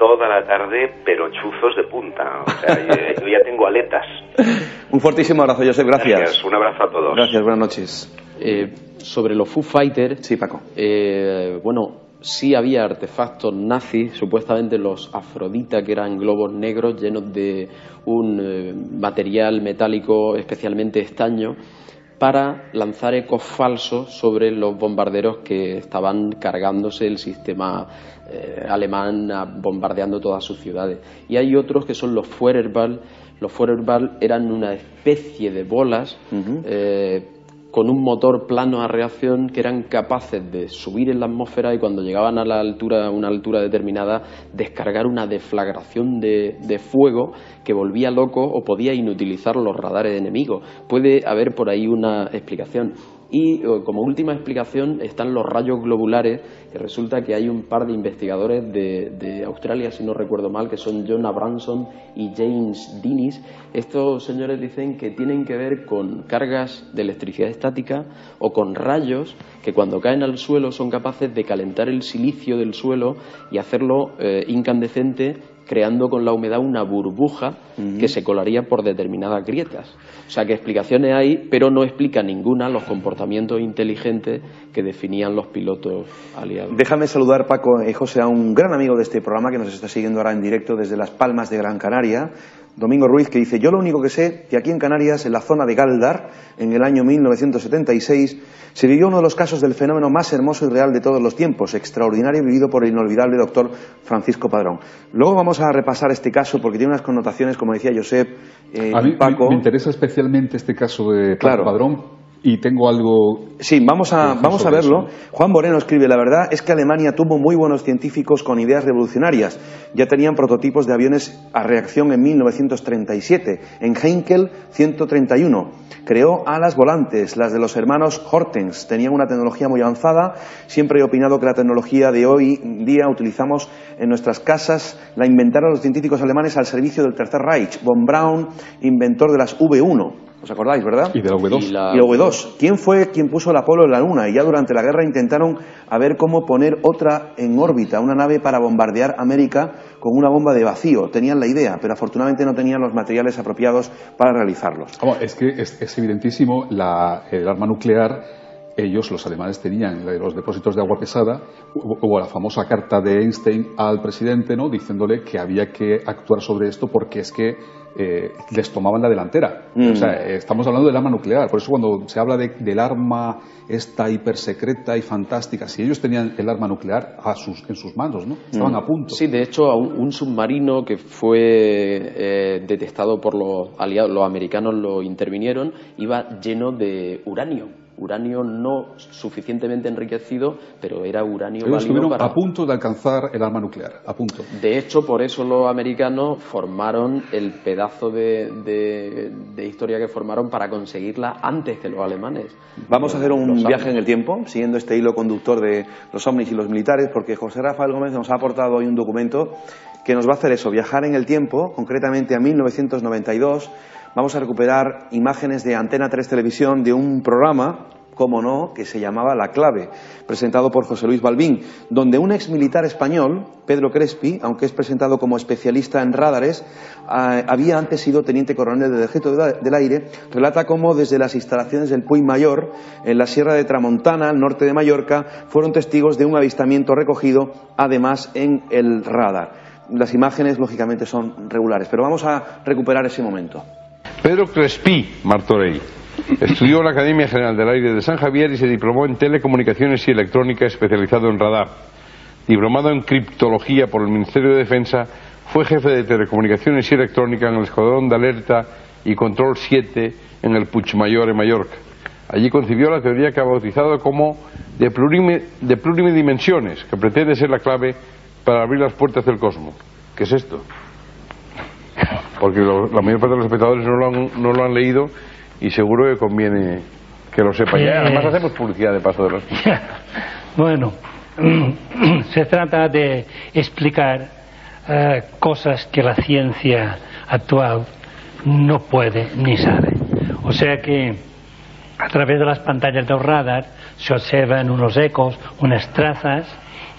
toda la tarde, pero chuzos de punta. O sea, yo, yo ya tengo aletas. Un fortísimo abrazo, Josep, gracias. Gracias, un abrazo a todos. Gracias, buenas noches. Eh, sobre los Foo Fighters, sí, Paco. Eh, bueno, sí había artefactos nazis, supuestamente los Afrodita, que eran globos negros llenos de un eh, material metálico especialmente estaño, para lanzar ecos falsos sobre los bombarderos que estaban cargándose el sistema eh, alemán, bombardeando todas sus ciudades. Y hay otros que son los Feuerball. Los Feuerball eran una especie de bolas uh-huh. eh, con un motor plano a reacción que eran capaces de subir en la atmósfera y cuando llegaban a la altura, a una altura determinada, descargar una deflagración de, de fuego que volvía loco o podía inutilizar los radares enemigos. Puede haber por ahí una explicación. Y como última explicación están los rayos globulares, que resulta que hay un par de investigadores de, de Australia, si no recuerdo mal, que son John Abramson y James Dennis. Estos señores dicen que tienen que ver con cargas de electricidad estática o con rayos que cuando caen al suelo son capaces de calentar el silicio del suelo y hacerlo eh, incandescente, creando con la humedad una burbuja uh-huh. que se colaría por determinadas grietas. O sea que explicaciones hay, pero no explica ninguna los comportamientos inteligentes que definían los pilotos aliados. Déjame saludar, Paco y José, a un gran amigo de este programa que nos está siguiendo ahora en directo desde Las Palmas de Gran Canaria, Domingo Ruiz, que dice: yo lo único que sé que aquí en Canarias, en la zona de Galdar, en el año mil novecientos setenta y seis, se vivió uno de los casos del fenómeno más hermoso y real de todos los tiempos, extraordinario, vivido por el inolvidable doctor Francisco Padrón. Luego vamos a repasar este caso porque tiene unas connotaciones, como decía Josep, eh, a mí, Paco. Me, me interesa especialmente este caso de claro. Padrón. Y tengo algo... Sí, vamos a, vamos a verlo. Eso. Juan Moreno escribe: la verdad es que Alemania tuvo muy buenos científicos con ideas revolucionarias. Ya tenían prototipos de aviones a reacción en mil novecientos treinta y siete. En Heinkel ciento treinta y uno. Creó alas volantes, las de los hermanos Hortens. Tenían una tecnología muy avanzada. Siempre he opinado que la tecnología de hoy día utilizamos en nuestras casas la inventaron los científicos alemanes al servicio del Tercer Reich. Von Braun, inventor de las V uno. ¿Os acordáis, verdad? Y de la V dos. Y la, y la V dos. ¿Quién fue quien puso el Apolo en la Luna? Y ya durante la guerra intentaron a ver cómo poner otra en órbita, una nave para bombardear América con una bomba de vacío. Tenían la idea, pero afortunadamente no tenían los materiales apropiados para realizarlos. Oh, es que es, es evidentísimo, la, el arma nuclear, ellos, los alemanes, tenían los depósitos de agua pesada. Hubo la famosa carta de Einstein al presidente, ¿no?, diciéndole que había que actuar sobre esto porque es que Eh, les tomaban la delantera. Mm. O sea, estamos hablando del arma nuclear. Por eso cuando se habla de, del arma esta hipersecreta y fantástica, si ellos tenían el arma nuclear a sus, en sus manos, ¿no? Estaban mm. a punto. Sí, de hecho, a un, un submarino que fue eh, detectado por los aliados, los americanos lo intervinieron, iba lleno de uranio. Uranio no suficientemente enriquecido, pero era uranio Ellos válido para... a punto de alcanzar el arma nuclear, a punto. De hecho, por eso los americanos formaron el pedazo de, de, de historia que formaron para conseguirla antes que los alemanes. Vamos a hacer un viaje en el tiempo, siguiendo este hilo conductor de los ovnis y los militares, porque José Rafael Gómez nos ha aportado hoy un documento que nos va a hacer eso, viajar en el tiempo, concretamente a mil novecientos noventa y dos. Vamos a recuperar imágenes de Antena tres Televisión de un programa, como no, que se llamaba La Clave, presentado por José Luis Balbín, donde un exmilitar español, Pedro Crespi, aunque es presentado como especialista en radares, eh, había antes sido teniente coronel del Ejército del Aire, relata cómo desde las instalaciones del Puy Mayor, en la Sierra de Tramontana, al norte de Mallorca, fueron testigos de un avistamiento recogido, además, en el radar. Las imágenes, lógicamente, son regulares, pero vamos a recuperar ese momento. Pedro Crespi Martorell estudió en la Academia General del Aire de San Javier y se diplomó en Telecomunicaciones y Electrónica, especializado en radar. Diplomado en Criptología por el Ministerio de Defensa, fue jefe de Telecomunicaciones y Electrónica en el Escuadrón de Alerta y Control siete en el Puigmayor, en Mallorca. Allí concibió la teoría que ha bautizado como de, plurime, de pluridimensiones, que pretende ser la clave para abrir las puertas del cosmos. ¿Qué es esto? Porque lo, la mayor parte de los espectadores no lo han, no lo han leído y seguro que conviene que lo sepan. Eh, Además hacemos publicidad de paso de los... Bueno, se trata de explicar uh, cosas que la ciencia actual no puede ni sabe. O sea que a través de las pantallas del radar se observan unos ecos, unas trazas,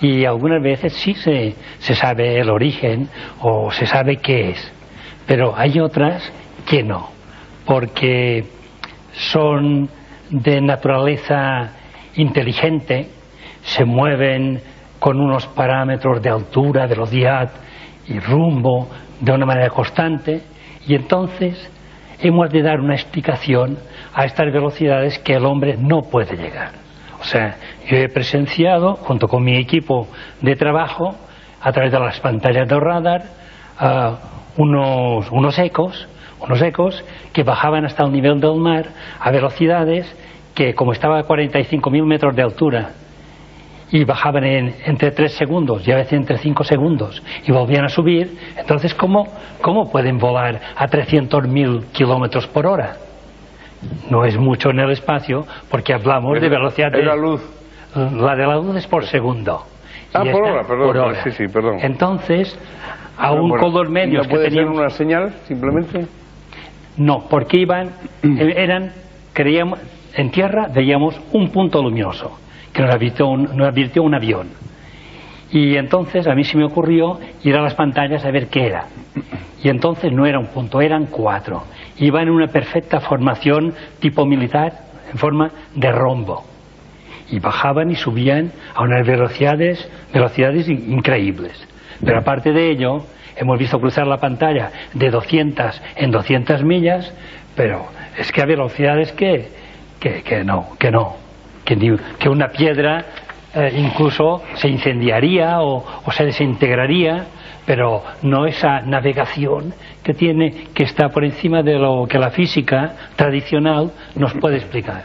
Y algunas veces sí se, se sabe el origen o se sabe qué es, pero hay otras que no, porque son de naturaleza inteligente, se mueven con unos parámetros de altura, velocidad y rumbo de una manera constante, y entonces hemos de dar una explicación a estas velocidades que el hombre no puede llegar. O sea, yo he presenciado, junto con mi equipo de trabajo, a través de las pantallas de radar, uh, unos, unos ecos, unos ecos que bajaban hasta el nivel del mar a velocidades que, como estaba a cuarenta y cinco mil metros de altura, y bajaban en, entre tres segundos y a veces entre cinco segundos y volvían a subir, entonces ¿cómo, cómo pueden volar a trescientos mil kilómetros por hora? No es mucho en el espacio, porque hablamos de velocidad de la luz. La de la luz es por segundo. Ah, por hora, perdón. Por hora. Sí, sí, perdón. Entonces, a Pero un bueno, color medio ¿no puede que teníamos... ser una señal, simplemente? No, porque iban, eran, creíamos, en tierra veíamos un punto luminoso que nos advirtió un, nos advirtió un avión. Y entonces a mí se me ocurrió ir a las pantallas a ver qué era. Y entonces no era un punto, eran cuatro. Iban en una perfecta formación tipo militar, en forma de rombo. Y bajaban y subían a unas velocidades, velocidades increíbles. Pero aparte de ello, hemos visto cruzar la pantalla de doscientas en doscientas millas, pero es que a velocidades que, que, que no, que no. Que, que una piedra eh, incluso se incendiaría o, o se desintegraría, pero no esa navegación que tiene, que está por encima de lo que la física tradicional nos puede explicar.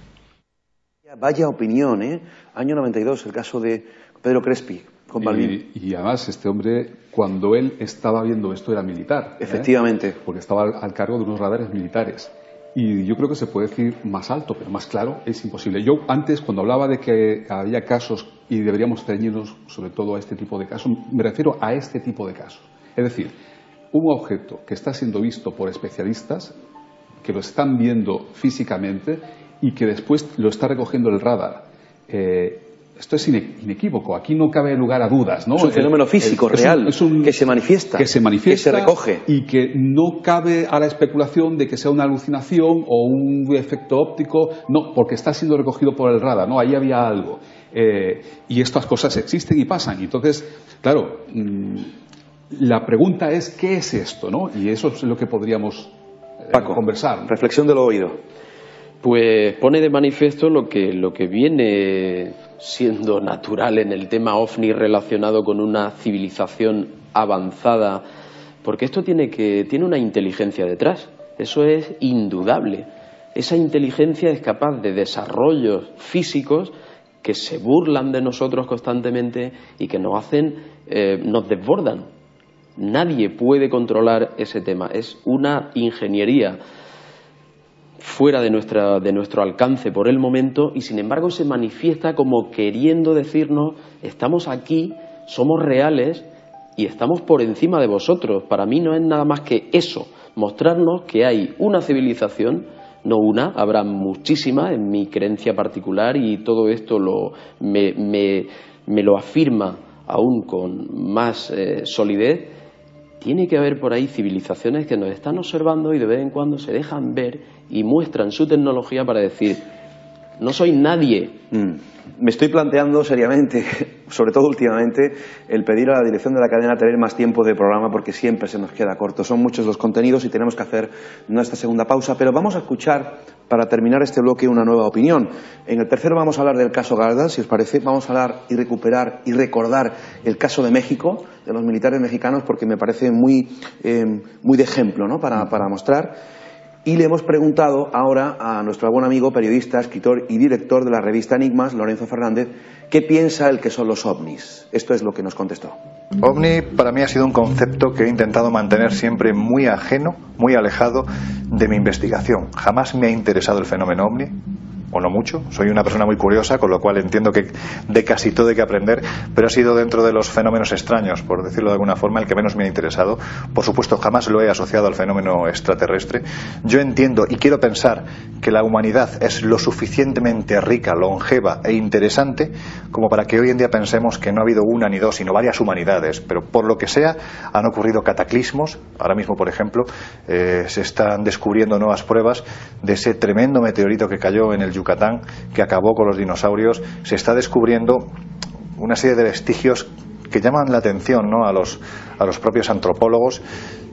Vaya opinión, ¿eh? Año noventa y dos, el caso de Pedro Crespi con Balbín. Y, y además este hombre, cuando él estaba viendo esto, era militar. Efectivamente. ¿eh? Porque estaba al, al cargo de unos radares militares. Y yo creo que se puede decir más alto, pero más claro es imposible. Yo antes, cuando hablaba de que había casos y deberíamos ceñirnos sobre todo a este tipo de casos, me refiero a este tipo de casos. Es decir, un objeto que está siendo visto por especialistas, que lo están viendo físicamente y que después lo está recogiendo el radar. Eh, esto es inequívoco, aquí no cabe lugar a dudas, ¿no? Es un fenómeno físico, el, el, real, es un, que se manifiesta, que se manifiesta, que se recoge. Y que no cabe a la especulación de que sea una alucinación o un efecto óptico, no, porque está siendo recogido por el radar, ¿no? Ahí había algo. Eh, y estas cosas existen y pasan. Y entonces, claro, mmm, la pregunta es, ¿qué es esto, no? Y eso es lo que podríamos eh, Paco, conversar. Reflexión de lo oído. Pues pone de manifiesto lo que, lo que viene siendo natural en el tema OVNI relacionado con una civilización avanzada, porque esto tiene, que, tiene una inteligencia detrás, eso es indudable. Esa inteligencia es capaz de desarrollos físicos que se burlan de nosotros constantemente y que nos hacen, eh, nos desbordan. Nadie puede controlar ese tema, es una ingeniería fuera de, nuestra, de nuestro alcance por el momento, y sin embargo se manifiesta como queriendo decirnos: estamos aquí, somos reales y estamos por encima de vosotros. Para mí no es nada más que eso, mostrarnos que hay una civilización, no una, habrá muchísimas en mi creencia particular, y todo esto lo, me, me, me lo afirma aún con más eh, solidez. Tiene que haber por ahí civilizaciones que nos están observando y de vez en cuando se dejan ver y muestran su tecnología para decir: no soy nadie. Mm. Me estoy planteando seriamente, sobre todo últimamente, el pedir a la dirección de la cadena tener más tiempo de programa, porque siempre se nos queda corto. Son muchos los contenidos y tenemos que hacer nuestra segunda pausa, pero vamos a escuchar, para terminar este bloque, una nueva opinión. En el tercero vamos a hablar del caso Garda, si os parece. Vamos a hablar y recuperar y recordar el caso de México, de los militares mexicanos, porque me parece muy, eh, muy de ejemplo, ¿no? para, para mostrar. Y le hemos preguntado ahora a nuestro buen amigo, periodista, escritor y director de la revista Enigmas, Lorenzo Fernández, qué piensa él que son los ovnis. Esto es lo que nos contestó. OVNI para mí ha sido un concepto que he intentado mantener siempre muy ajeno, muy alejado de mi investigación. Jamás me ha interesado el fenómeno OVNI, o no mucho. Soy una persona muy curiosa, con lo cual entiendo que de casi todo hay que aprender, pero ha sido dentro de los fenómenos extraños, por decirlo de alguna forma, el que menos me ha interesado. Por supuesto, jamás lo he asociado al fenómeno extraterrestre. Yo entiendo y quiero pensar que la humanidad es lo suficientemente rica, longeva e interesante como para que hoy en día pensemos que no ha habido una ni dos, sino varias humanidades, pero por lo que sea han ocurrido cataclismos. Ahora mismo, por ejemplo, eh, se están descubriendo nuevas pruebas de ese tremendo meteorito que cayó en el Yucatán, que acabó con los dinosaurios. Se está descubriendo una serie de vestigios que llaman la atención, ¿no?, a los, a los propios antropólogos.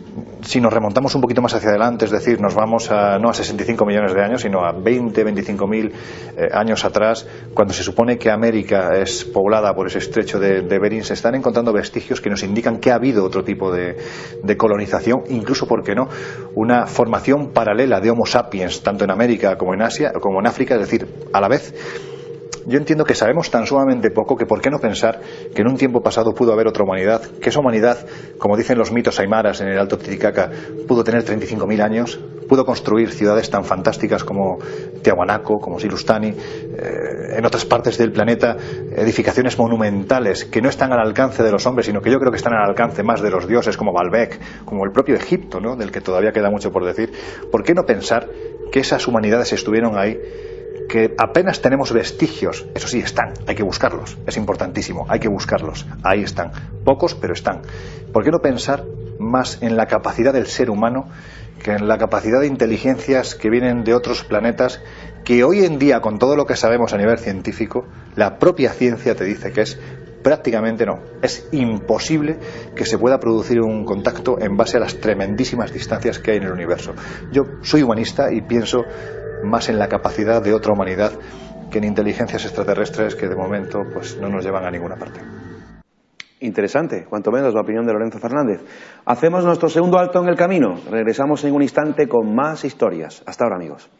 Si nos remontamos un poquito más hacia adelante, es decir, nos vamos a, no a sesenta y cinco millones de años, sino a veinte, veinticinco mil eh, años atrás, cuando se supone que América es poblada por ese estrecho de, de Bering, se están encontrando vestigios que nos indican que ha habido otro tipo de, de colonización, incluso, ¿por qué no?, una formación paralela de Homo sapiens, tanto en América como en Asia, como en África, es decir, a la vez. Yo entiendo que sabemos tan sumamente poco que por qué no pensar que en un tiempo pasado pudo haber otra humanidad, que esa humanidad, como dicen los mitos aymaras en el Alto Titicaca, pudo tener treinta y cinco mil años, pudo construir ciudades tan fantásticas como Tiahuanaco, como Silustani, eh, en otras partes del planeta, edificaciones monumentales que no están al alcance de los hombres, sino que yo creo que están al alcance más de los dioses, como Baalbek, como el propio Egipto, ¿no?, del que todavía queda mucho por decir. ¿Por qué no pensar que esas humanidades estuvieron ahí, que apenas tenemos vestigios? Eso sí, están, hay que buscarlos, es importantísimo, hay que buscarlos, ahí están, pocos pero están. ¿Por qué no pensar más en la capacidad del ser humano que en la capacidad de inteligencias que vienen de otros planetas, que hoy en día, con todo lo que sabemos a nivel científico, la propia ciencia te dice que es prácticamente no, es imposible que se pueda producir un contacto en base a las tremendísimas distancias que hay en el universo? Yo soy humanista y pienso más en la capacidad de otra humanidad que en inteligencias extraterrestres que de momento pues no nos llevan a ninguna parte. Interesante, cuanto menos la opinión de Lorenzo Fernández. Hacemos nuestro segundo alto en el camino. Regresamos en un instante con más historias. Hasta ahora, amigos.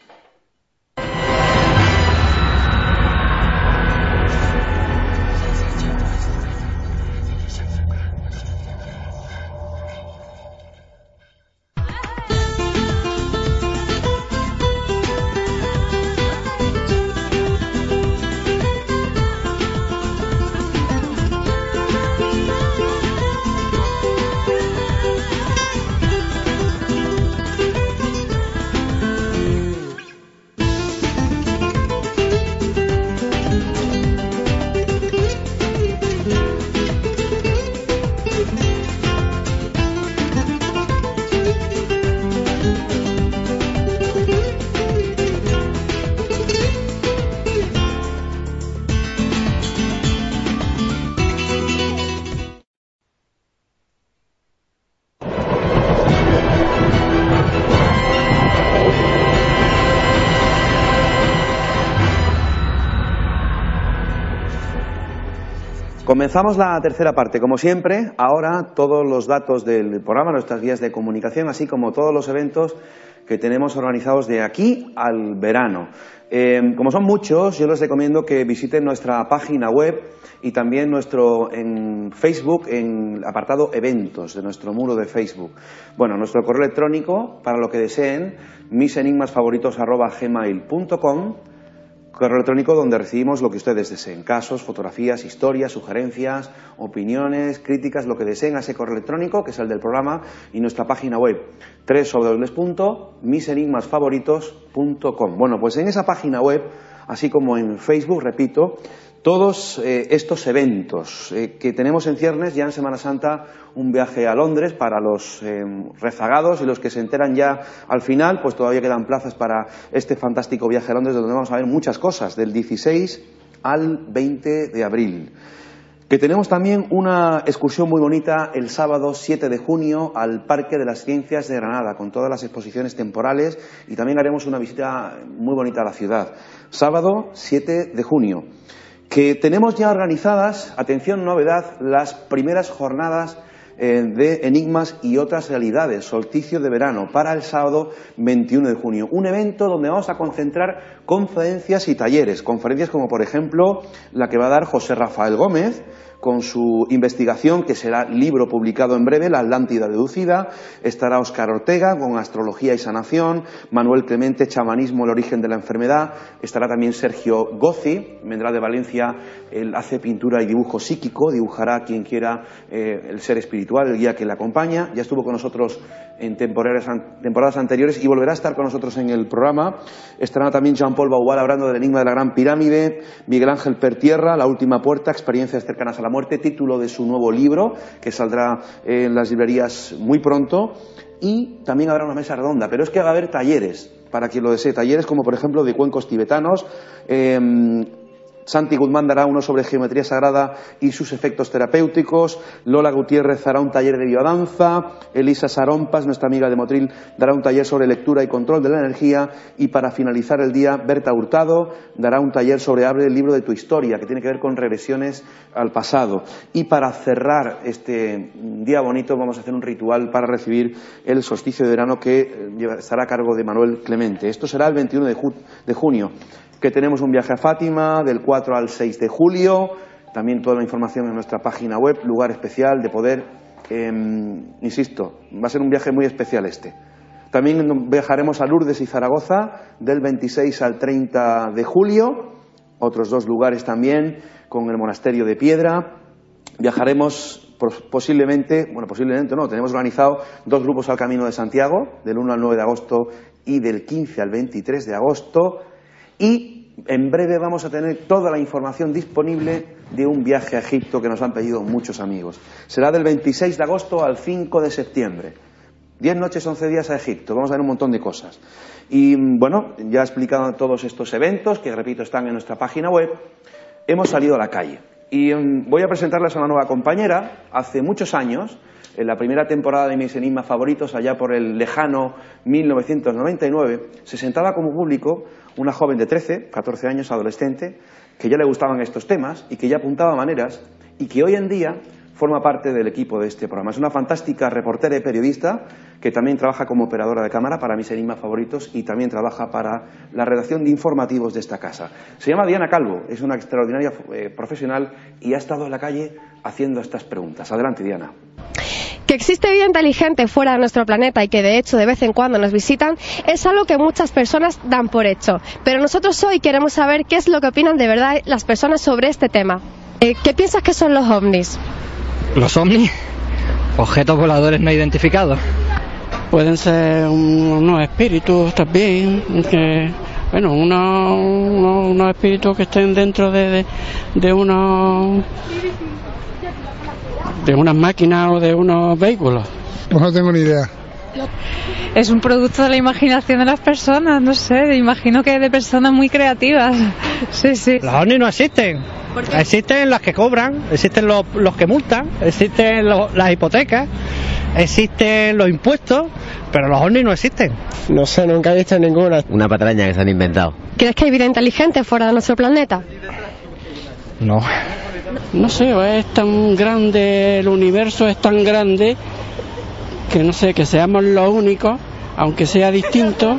Comenzamos la tercera parte. Como siempre, ahora todos los datos del programa, nuestras vías de comunicación, así como todos los eventos que tenemos organizados de aquí al verano. Eh, como son muchos, yo les recomiendo que visiten nuestra página web y también nuestro en Facebook, en el apartado eventos de nuestro muro de Facebook. Bueno, nuestro correo electrónico, para lo que deseen, mis enigmas favoritos arroba gmail punto com, correo electrónico donde recibimos lo que ustedes deseen, casos, fotografías, historias, sugerencias, opiniones, críticas, lo que deseen a ese correo electrónico, que es el del programa, y nuestra página web, doble u doble u doble u punto mis enigmas favoritos punto com. Bueno, pues en esa página web, así como en Facebook, repito, todos eh, estos eventos eh, que tenemos en ciernes, ya en Semana Santa, un viaje a Londres para los eh, rezagados y los que se enteran ya al final, pues todavía quedan plazas para este fantástico viaje a Londres, donde vamos a ver muchas cosas, del dieciséis al veinte de abril. Que tenemos también una excursión muy bonita el sábado siete de junio al Parque de las Ciencias de Granada, con todas las exposiciones temporales, y también haremos una visita muy bonita a la ciudad. Sábado siete de junio. Que tenemos ya organizadas, atención, novedad, las primeras jornadas eh, de enigmas y otras realidades, solsticio de verano, para el sábado veintiuno de junio. Un evento donde vamos a concentrar conferencias y talleres. Conferencias como, por ejemplo, la que va a dar José Rafael Gómez, con su investigación, que será libro publicado en breve, La Atlántida deducida. Estará Óscar Ortega con Astrología y Sanación, Manuel Clemente, Chamanismo, el origen de la enfermedad. Estará también Sergio Gozzi, vendrá de Valencia, él hace pintura y dibujo psíquico, dibujará a quien quiera eh, el ser espiritual, el guía que le acompaña. Ya estuvo con nosotros en temporadas, temporadas anteriores y volverá a estar con nosotros en el programa. Estará también Jean-Paul Baubal hablando del enigma de la Gran Pirámide, Miguel Ángel Pertierra, La Última Puerta, experiencias cercanas a la muerte, título de su nuevo libro, que saldrá en las librerías muy pronto. Y también habrá una mesa redonda, pero es que va a haber talleres, para quien lo desee, talleres como por ejemplo de cuencos tibetanos. eh, Santi Guzmán dará uno sobre geometría sagrada y sus efectos terapéuticos. Lola Gutiérrez hará un taller de biodanza. Elisa Sarompas, nuestra amiga de Motril, dará un taller sobre lectura y control de la energía. Y para finalizar el día, Berta Hurtado dará un taller sobre Abre el libro de tu historia, que tiene que ver con regresiones al pasado. Y para cerrar este día bonito, vamos a hacer un ritual para recibir el solsticio de verano, que estará a cargo de Manuel Clemente. Esto será el veintiuno de, ju de junio. Que tenemos un viaje a Fátima del cuatro al seis de julio, también toda la información en nuestra página web, lugar especial de poder, eh, insisto, va a ser un viaje muy especial este. También viajaremos a Lourdes y Zaragoza del veintiséis al treinta de julio, otros dos lugares también con el monasterio de Piedra. Viajaremos posiblemente, bueno, posiblemente no, tenemos organizado dos grupos al Camino de Santiago, del uno al nueve de agosto y del quince al veintitrés de agosto. Y en breve vamos a tener toda la información disponible de un viaje a Egipto que nos han pedido muchos amigos. Será del veintiséis de agosto al cinco de septiembre. Diez noches, once días a Egipto. Vamos a ver un montón de cosas. Y bueno, ya he explicado todos estos eventos, que repito, están en nuestra página web. Hemos salido a la calle. Y um, voy a presentarles a una nueva compañera. Hace muchos años, en la primera temporada de mis enigmas favoritos, allá por el lejano mil novecientos noventa y nueve, se sentaba como público una joven de trece, catorce años, adolescente, que ya le gustaban estos temas y que ya apuntaba maneras y que hoy en día forma parte del equipo de este programa. Es una fantástica reportera y periodista que también trabaja como operadora de cámara para mis enigmas favoritos y también trabaja para la redacción de informativos de esta casa. Se llama Diana Calvo, es una extraordinaria eh, profesional y ha estado en la calle haciendo estas preguntas. Adelante, Diana. Que existe vida inteligente fuera de nuestro planeta y que de hecho de vez en cuando nos visitan es algo que muchas personas dan por hecho. Pero nosotros hoy queremos saber qué es lo que opinan de verdad las personas sobre este tema. Eh, ¿Qué piensas que son los ovnis? ¿Los ovnis? Objetos voladores no identificados. Pueden ser unos espíritus también, que, bueno, unos, unos, unos espíritus que estén dentro de, de, de unos... de unas máquinas o de unos vehículos. Pues no tengo ni idea. Es un producto de la imaginación de las personas, no sé, imagino que de personas muy creativas. Sí, sí. Los ovnis no existen. Existen las que cobran, existen los, los que multan, existen los, las hipotecas, existen los impuestos, pero los ovnis no existen. No sé, nunca he visto ninguna. Una patraña que se han inventado. ¿Crees que hay vida inteligente fuera de nuestro planeta? No. No sé, es tan grande, el universo es tan grande que no sé, que seamos los únicos, aunque sea distinto,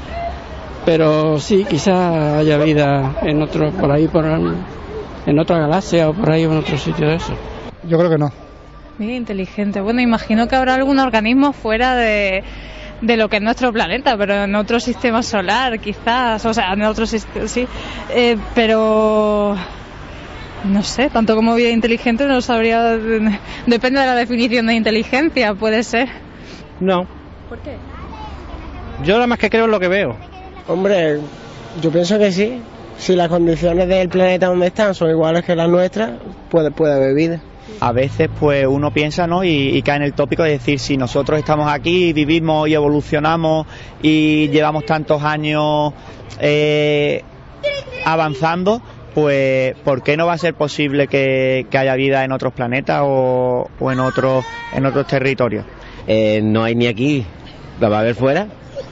pero sí, quizás haya vida en otro, por ahí, por en otra galaxia o por ahí o en otro sitio de eso. Yo creo que no. Vida inteligente. Bueno, imagino que habrá algún organismo fuera de, de lo que es nuestro planeta, pero en otro sistema solar, quizás, o sea, en otro sistema, sí, eh, pero no sé, tanto como vida inteligente no sabría, depende de la definición de inteligencia, puede ser. No. ¿Por qué? Yo nada más que creo en lo que veo. Hombre, yo pienso que sí. Si las condiciones del planeta donde están son iguales que las nuestras, puede, puede haber vida. A veces pues uno piensa, ¿no? Y, y cae en el tópico de decir, si nosotros estamos aquí, vivimos y evolucionamos y llevamos tantos años eh, avanzando, pues ¿por qué no va a ser posible que, que haya vida en otros planetas o, o en otros en otros territorios? Eh, no hay ni aquí, ¿la va a haber fuera?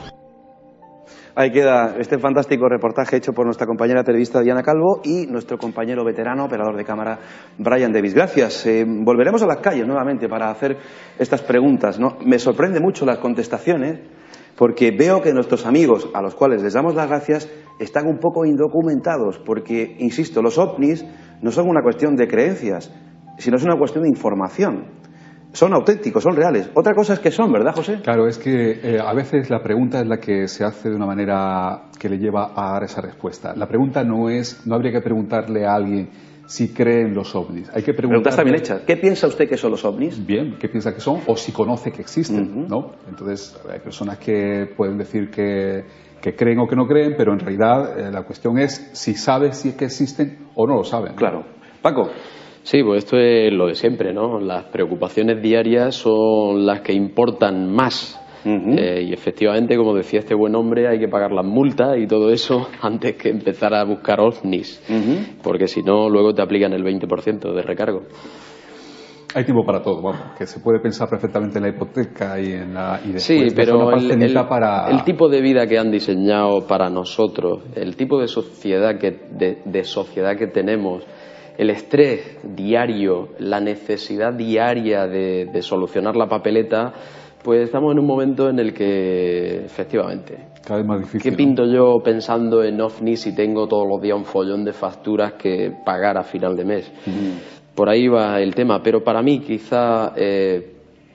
Ahí queda este fantástico reportaje hecho por nuestra compañera periodista Diana Calvo y nuestro compañero veterano, operador de cámara, Brian Davis. Gracias. Eh, volveremos a las calles nuevamente para hacer estas preguntas, ¿no? Me sorprende mucho las contestaciones porque veo que nuestros amigos, a los cuales les damos las gracias, están un poco indocumentados porque, insisto, los ovnis no son una cuestión de creencias. sino es una cuestión de información. Son auténticos, son reales. Otra cosa es que son, ¿verdad, José? Claro, es que eh, a veces la pregunta es la que se hace de una manera que le lleva a dar esa respuesta. La pregunta no es, no habría que preguntarle a alguien si cree en los ovnis. Hay que preguntarle... Pregunta está bien hecha. ¿Qué piensa usted que son los ovnis? Bien, ¿qué piensa que son? O si conoce que existen, uh-huh. ¿no? Entonces, hay personas que pueden decir que, que creen o que no creen, pero en realidad eh, la cuestión es si sabe si es que existen o no lo saben. Claro. Paco. Sí, pues esto es lo de siempre, ¿no? Las preocupaciones diarias son las que importan más. Uh-huh. Eh, y efectivamente, como decía este buen hombre, hay que pagar las multas y todo eso antes que empezar a buscar ovnis. Uh-huh. Porque si no, luego te aplican el veinte por ciento de recargo. Hay tiempo para todo, vamos, que se puede pensar perfectamente en la hipoteca y en la y después sí, pero una el, el, para... el tipo de vida que han diseñado para nosotros, el tipo de sociedad que de, de sociedad que tenemos, el estrés diario, la necesidad diaria de, de solucionar la papeleta, pues estamos en un momento en el que, efectivamente, cada vez más difícil. ¿Qué pinto yo pensando en ovnis si tengo todos los días un follón de facturas que pagar a final de mes? Mm. Por ahí va el tema, pero para mí quizá eh,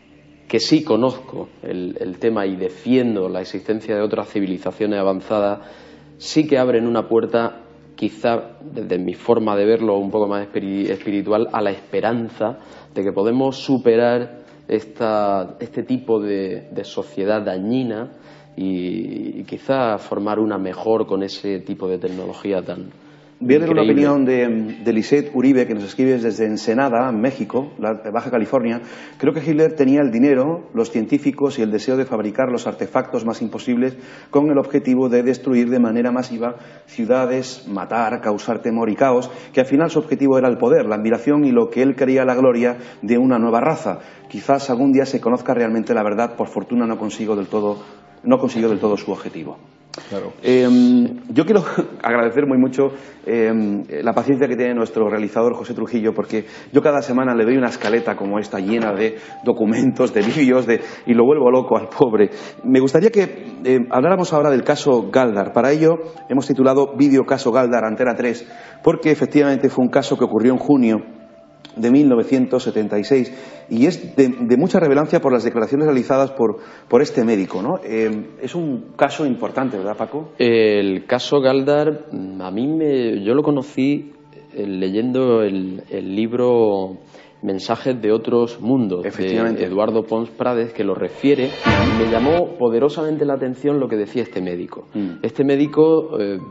que sí conozco el, el tema y defiendo la existencia de otras civilizaciones avanzadas, sí que abren una puerta, quizá desde mi forma de verlo un poco más espiritual, a la esperanza de que podemos superar esta, este tipo de, de sociedad dañina y, y quizá formar una mejor con ese tipo de tecnología tan Voy a leer una opinión de, de Lisette Uribe, que nos escribe desde Ensenada, México, la Baja California. Creo que Hitler tenía el dinero, los científicos y el deseo de fabricar los artefactos más imposibles con el objetivo de destruir de manera masiva ciudades, matar, causar temor y caos, que al final su objetivo era el poder, la admiración y lo que él creía la gloria de una nueva raza. Quizás algún día se conozca realmente la verdad, por fortuna no consigo del todo, no consiguió del todo su objetivo. Claro. Eh, yo quiero agradecer muy mucho eh, la paciencia que tiene nuestro realizador José Trujillo, porque yo cada semana le doy una escaleta como esta llena de documentos, de vídeos, de, y lo vuelvo loco al pobre. Me gustaría que eh, habláramos ahora del caso Galdar. Para ello hemos titulado Vídeo Caso Galdar, Antena tres, porque efectivamente fue un caso que ocurrió en junio de mil novecientos setenta y seis y es de, de mucha relevancia por las declaraciones realizadas por, por este médico, ¿no? Eh, es un caso importante, ¿verdad, Paco? El caso Galdar, a mí me, yo lo conocí eh, leyendo el, el libro Mensajes de otros mundos de Eduardo Pons Prades, que lo refiere, y me llamó poderosamente la atención lo que decía este médico. Mm. Este médico eh,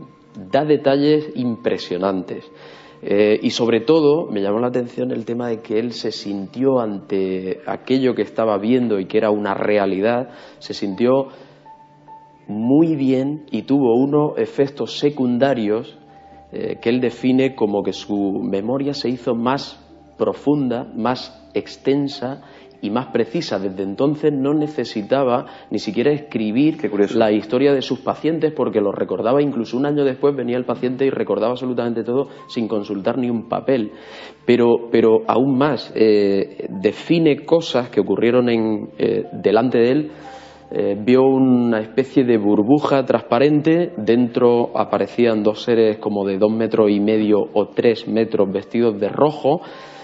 da detalles impresionantes. Eh, y sobre todo me llamó la atención el tema de que él se sintió ante aquello que estaba viendo y que era una realidad, se sintió muy bien y tuvo unos efectos secundarios eh, que él define como que su memoria se hizo más profunda, más extensa y más precisa. Desde entonces no necesitaba ni siquiera escribir la historia de sus pacientes, porque lo recordaba. Incluso un año después venía el paciente y recordaba absolutamente todo sin consultar ni un papel. Pero, pero aún más, eh, define cosas que ocurrieron en, eh, delante de él. Eh, vio una especie de burbuja transparente, dentro aparecían dos seres como de dos metros y medio o tres metros vestidos de rojo.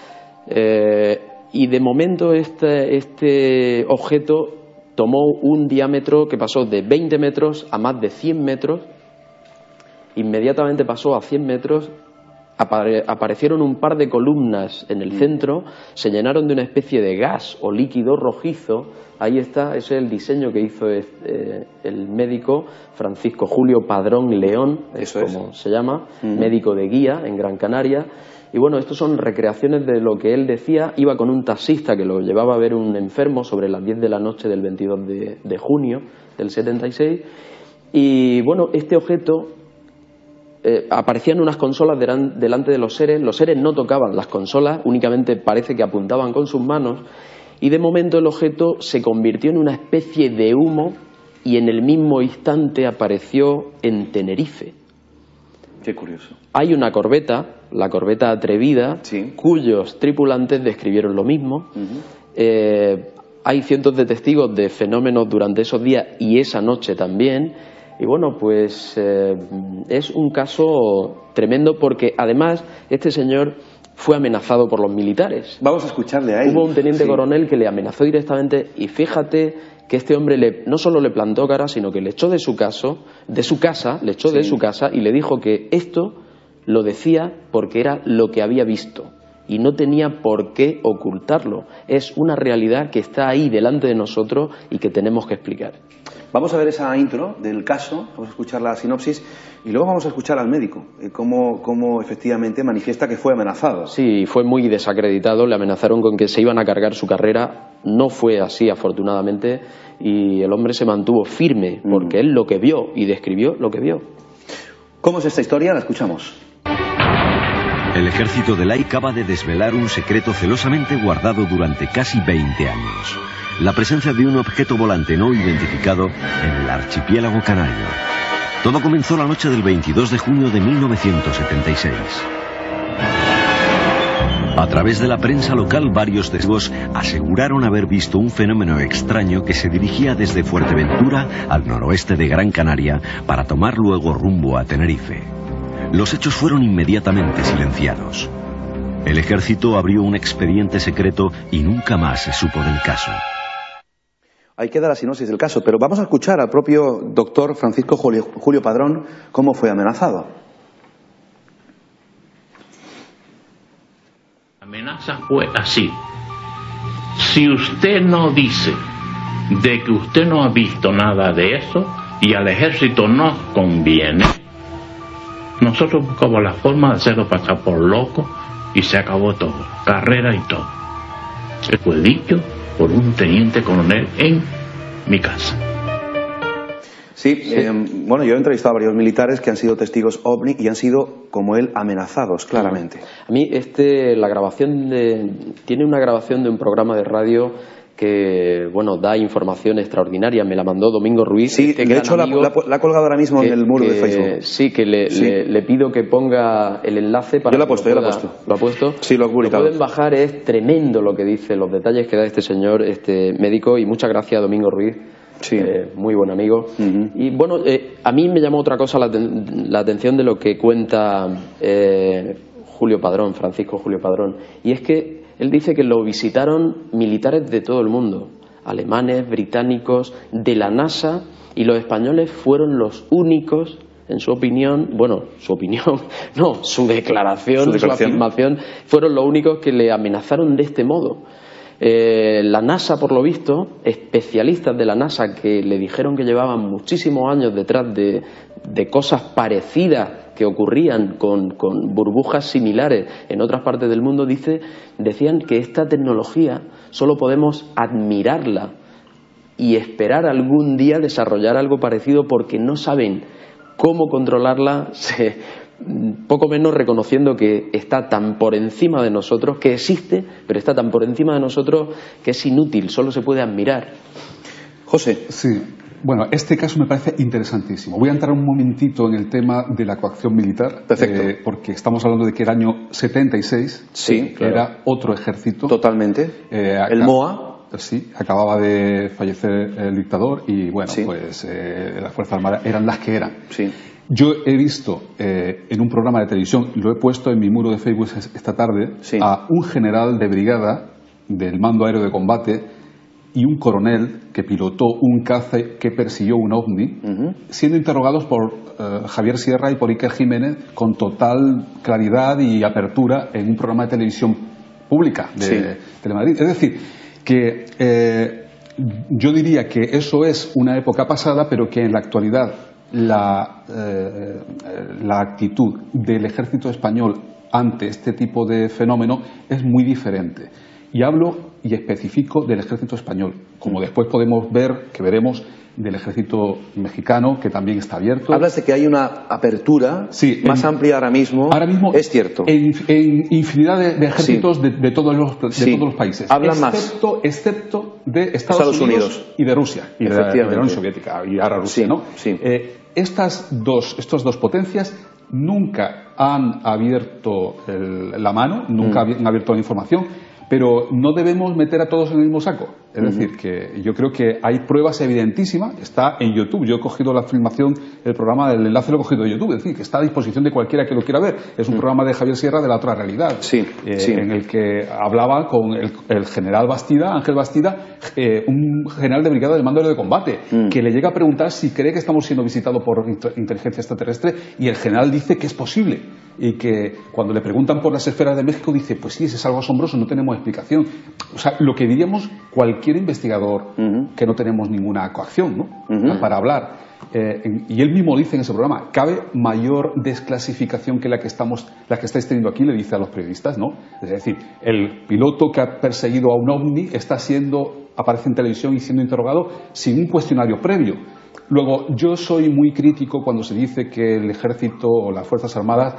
Eh, Y de momento este, este objeto tomó un diámetro que pasó de veinte metros a más de cien metros, inmediatamente pasó a cien metros, apare, aparecieron un par de columnas en el centro, se llenaron de una especie de gas o líquido rojizo. Ahí está, ese es el diseño que hizo eh, el médico Francisco Julio Padrón León, es como se llama, uh-huh. médico de guía en Gran Canaria. Y bueno, estos son recreaciones de lo que él decía. Iba con un taxista que lo llevaba a ver un enfermo sobre las diez de la noche del veintidós de, de junio del setenta y seis. Y bueno, este objeto, eh, aparecían unas consolas delan, delante de los seres. Los seres no tocaban las consolas, únicamente parece que apuntaban con sus manos. Y de momento el objeto se convirtió en una especie de humo y en el mismo instante apareció en Tenerife. Qué curioso. Hay una corbeta, la corbeta Atrevida, sí. cuyos tripulantes describieron lo mismo. Uh-huh. eh, hay cientos de testigos de fenómenos durante esos días y esa noche también. Y bueno, pues eh, es un caso tremendo, porque además este señor fue amenazado por los militares. Vamos a escucharle a él. Hubo un teniente sí. coronel que le amenazó directamente y fíjate que este hombre le, no solo le plantó cara, sino que le echó de su, caso, de su casa, le echó sí. de su casa y le dijo que esto lo decía porque era lo que había visto y no tenía por qué ocultarlo. Es una realidad que está ahí delante de nosotros y que tenemos que explicar. Vamos a ver esa intro del caso, vamos a escuchar la sinopsis y luego vamos a escuchar al médico, eh, cómo, cómo efectivamente manifiesta que fue amenazado. Sí, fue muy desacreditado, le amenazaron con que se iban a cargar su carrera, no fue así afortunadamente y el hombre se mantuvo firme porque mm. él lo que vio y describió lo que vio. ¿Cómo es esta historia? La escuchamos. El ejército de Lai acaba de desvelar un secreto celosamente guardado durante casi veinte años. La presencia de un objeto volante no identificado en el archipiélago canario. Todo comenzó la noche del veintidós de junio de mil novecientos setenta y seis. A través de la prensa local, varios testigos aseguraron haber visto un fenómeno extraño que se dirigía desde Fuerteventura al noroeste de Gran Canaria para tomar luego rumbo a Tenerife. Los hechos fueron inmediatamente silenciados. El ejército abrió un expediente secreto y nunca más se supo del caso. Ahí queda la sinopsis del caso, pero vamos a escuchar al propio doctor Francisco Julio, Julio Padrón cómo fue amenazado. La amenaza fue así. Si usted no dice de que usted no ha visto nada de eso y al ejército nos conviene, nosotros buscamos la forma de hacerlo pasar por loco y se acabó todo, carrera y todo. Eso fue dicho por un teniente coronel en mi casa. Sí, sí. Eh, bueno, yo he entrevistado a varios militares que han sido testigos OVNI y han sido, como él, amenazados, claramente. A mí este, la grabación de, tiene una grabación de un programa de radio que, bueno, da información extraordinaria. Me la mandó Domingo Ruiz. Sí, este de hecho la, la, la ha colgado ahora mismo que, en el muro que, de Facebook. Sí, que le, sí. Le, le pido que ponga el enlace para... Yo lo he puesto, yo lo he puesto. ¿Lo ha puesto? Sí, lo he publicado. Lo pueden bajar, es tremendo lo que dice, los detalles que da este señor, este médico, y muchas gracias a Domingo Ruiz. Sí. Eh, muy buen amigo. Uh-huh. Y bueno, eh, a mí me llamó otra cosa la, la atención de lo que cuenta eh, Julio Padrón, Francisco Julio Padrón, y es que él dice que lo visitaron militares de todo el mundo, alemanes, británicos, de la NASA, y los españoles fueron los únicos, en su opinión, bueno, su opinión, no, su declaración, su, declaración. su afirmación, fueron los únicos que le amenazaron de este modo. Eh, la NASA, por lo visto, especialistas de la NASA que le dijeron que llevaban muchísimos años detrás de, de cosas parecidas que ocurrían con, con burbujas similares en otras partes del mundo, dice, decían que esta tecnología solo podemos admirarla y esperar algún día desarrollar algo parecido porque no saben cómo controlarla, se, poco menos reconociendo que está tan por encima de nosotros, que existe, pero está tan por encima de nosotros que es inútil, solo se puede admirar. José. Sí, bueno, este caso me parece interesantísimo. Voy a entrar un momentito en el tema de la coacción militar. Perfecto. Eh, porque estamos hablando de que el año setenta y seis sí, claro. era otro ejército. Totalmente. Eh, acá, el M O A. Sí, acababa de fallecer el dictador y bueno, sí. pues eh, las Fuerzas Armadas eran las que eran. Sí. Yo he visto eh, en un programa de televisión, lo he puesto en mi muro de Facebook esta tarde, sí. a un general de brigada del Mando Aéreo de Combate y un coronel que pilotó un caza que persiguió un OVNI, uh-huh. siendo interrogados por eh, Javier Sierra y por Iker Jiménez con total claridad y apertura en un programa de televisión pública de sí. Telemadrid. Es decir, que eh, yo diría que eso es una época pasada, pero que en la actualidad la, eh, la actitud del ejército español ante este tipo de fenómeno es muy diferente. Y hablo y especifico del ejército español, como después podemos ver, que veremos, del ejército mexicano, que también está abierto. Hablas de que hay una apertura sí, más en, amplia ahora mismo. Ahora mismo es cierto. En, en infinidad de, de ejércitos sí. de, de, todos los, de sí. todos los países. Habla excepto, más. Excepto de Estados, Estados Unidos, Unidos y de Rusia. Y de, de la Unión Soviética y ahora Rusia, sí, ¿no? Sí. Eh, estas dos, estas dos potencias nunca han abierto el, la mano, nunca mm. han abierto la información, Pero no debemos meter a todos en el mismo saco. Es decir, que yo creo que hay pruebas evidentísimas. Está en YouTube. Yo he cogido la filmación, el programa, el enlace lo he cogido de YouTube. Es decir, que está a disposición de cualquiera que lo quiera ver. Es un programa de Javier Sierra de La Otra Realidad. Sí, eh, sí. En el que hablaba con el, el general Bastida, Ángel Bastida, eh, un general de brigada del mando aéreo de combate, mm. que le llega a preguntar si cree que estamos siendo visitados por inteligencia extraterrestre, y el general dice que es posible. Y que cuando le preguntan por las esferas de México dice, pues sí, es algo asombroso, no tenemos explicación. O sea, lo que diríamos cualquier investigador uh-huh. que no tenemos ninguna coacción, ¿no? Uh-huh. Para hablar. Eh, en, y él mismo dice en ese programa, cabe mayor desclasificación que la que estamos, la que estáis teniendo aquí, le dice a los periodistas, ¿no? Es decir, el piloto que ha perseguido a un ovni está siendo, aparece en televisión y siendo interrogado sin un cuestionario previo. Luego, yo soy muy crítico cuando se dice que el ejército o las Fuerzas Armadas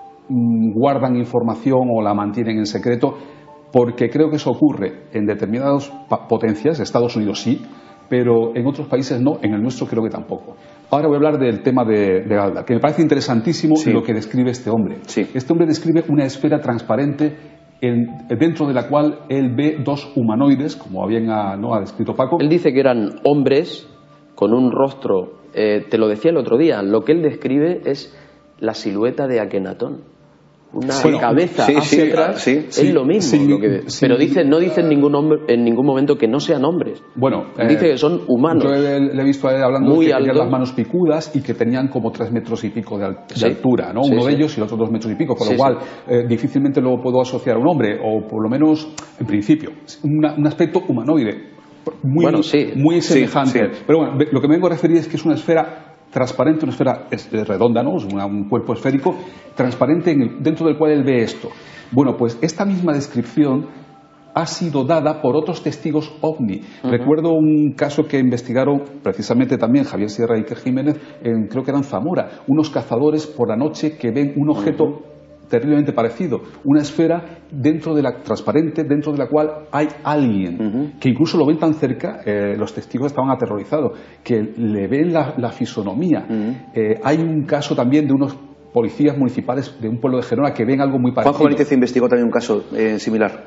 guardan información o la mantienen en secreto, porque creo que eso ocurre en determinadas potencias. Estados Unidos sí, pero en otros países no, en el nuestro creo que tampoco. Ahora voy a hablar del tema de, de Galdar, que me parece interesantísimo sí. lo que describe este hombre. Sí. Este hombre describe una esfera transparente en, dentro de la cual él ve dos humanoides, como bien ha, ¿no? ha descrito Paco. Él dice que eran hombres con un rostro, eh, te lo decía el otro día, lo que él describe es la silueta de Akenatón. Una bueno, cabeza sí, hacia sí, atrás sí, es sí, lo mismo, sí, lo que, sí, pero dice, no dice en ningún, hombre, en ningún momento que no sean hombres. Bueno, dice eh, que son humanos. Yo le, le he visto a él hablando muy de que alto. tenían las manos picudas y que tenían como tres metros y pico de, al, de sí. altura, ¿no? Sí, Uno sí. de ellos y el otro dos metros y pico, con sí, lo cual sí. eh, difícilmente lo puedo asociar a un hombre, o por lo menos, en principio, una, un aspecto humanoide, muy, bueno, sí. muy semejante. Sí, sí. Pero bueno, lo que me vengo a referir es que es una esfera transparente, una esfera es, es redonda, ¿no? Es una, un cuerpo esférico transparente en el, dentro del cual él ve esto. Bueno, pues esta misma descripción ha sido dada por otros testigos ovni. Uh-huh. Recuerdo un caso que investigaron precisamente también Javier Sierra y Iker Jiménez, en, creo que eran Zamora, unos cazadores por la noche que ven un objeto uh-huh. terriblemente parecido, una esfera dentro de la transparente, dentro de la cual hay alguien, uh-huh. que incluso lo ven tan cerca, eh, los testigos estaban aterrorizados, que le ven la, la fisonomía. Uh-huh. Eh, hay un caso también de unos policías municipales de un pueblo de Gerona que ven algo muy parecido. Juanjo Benítez investigó también un caso eh, similar.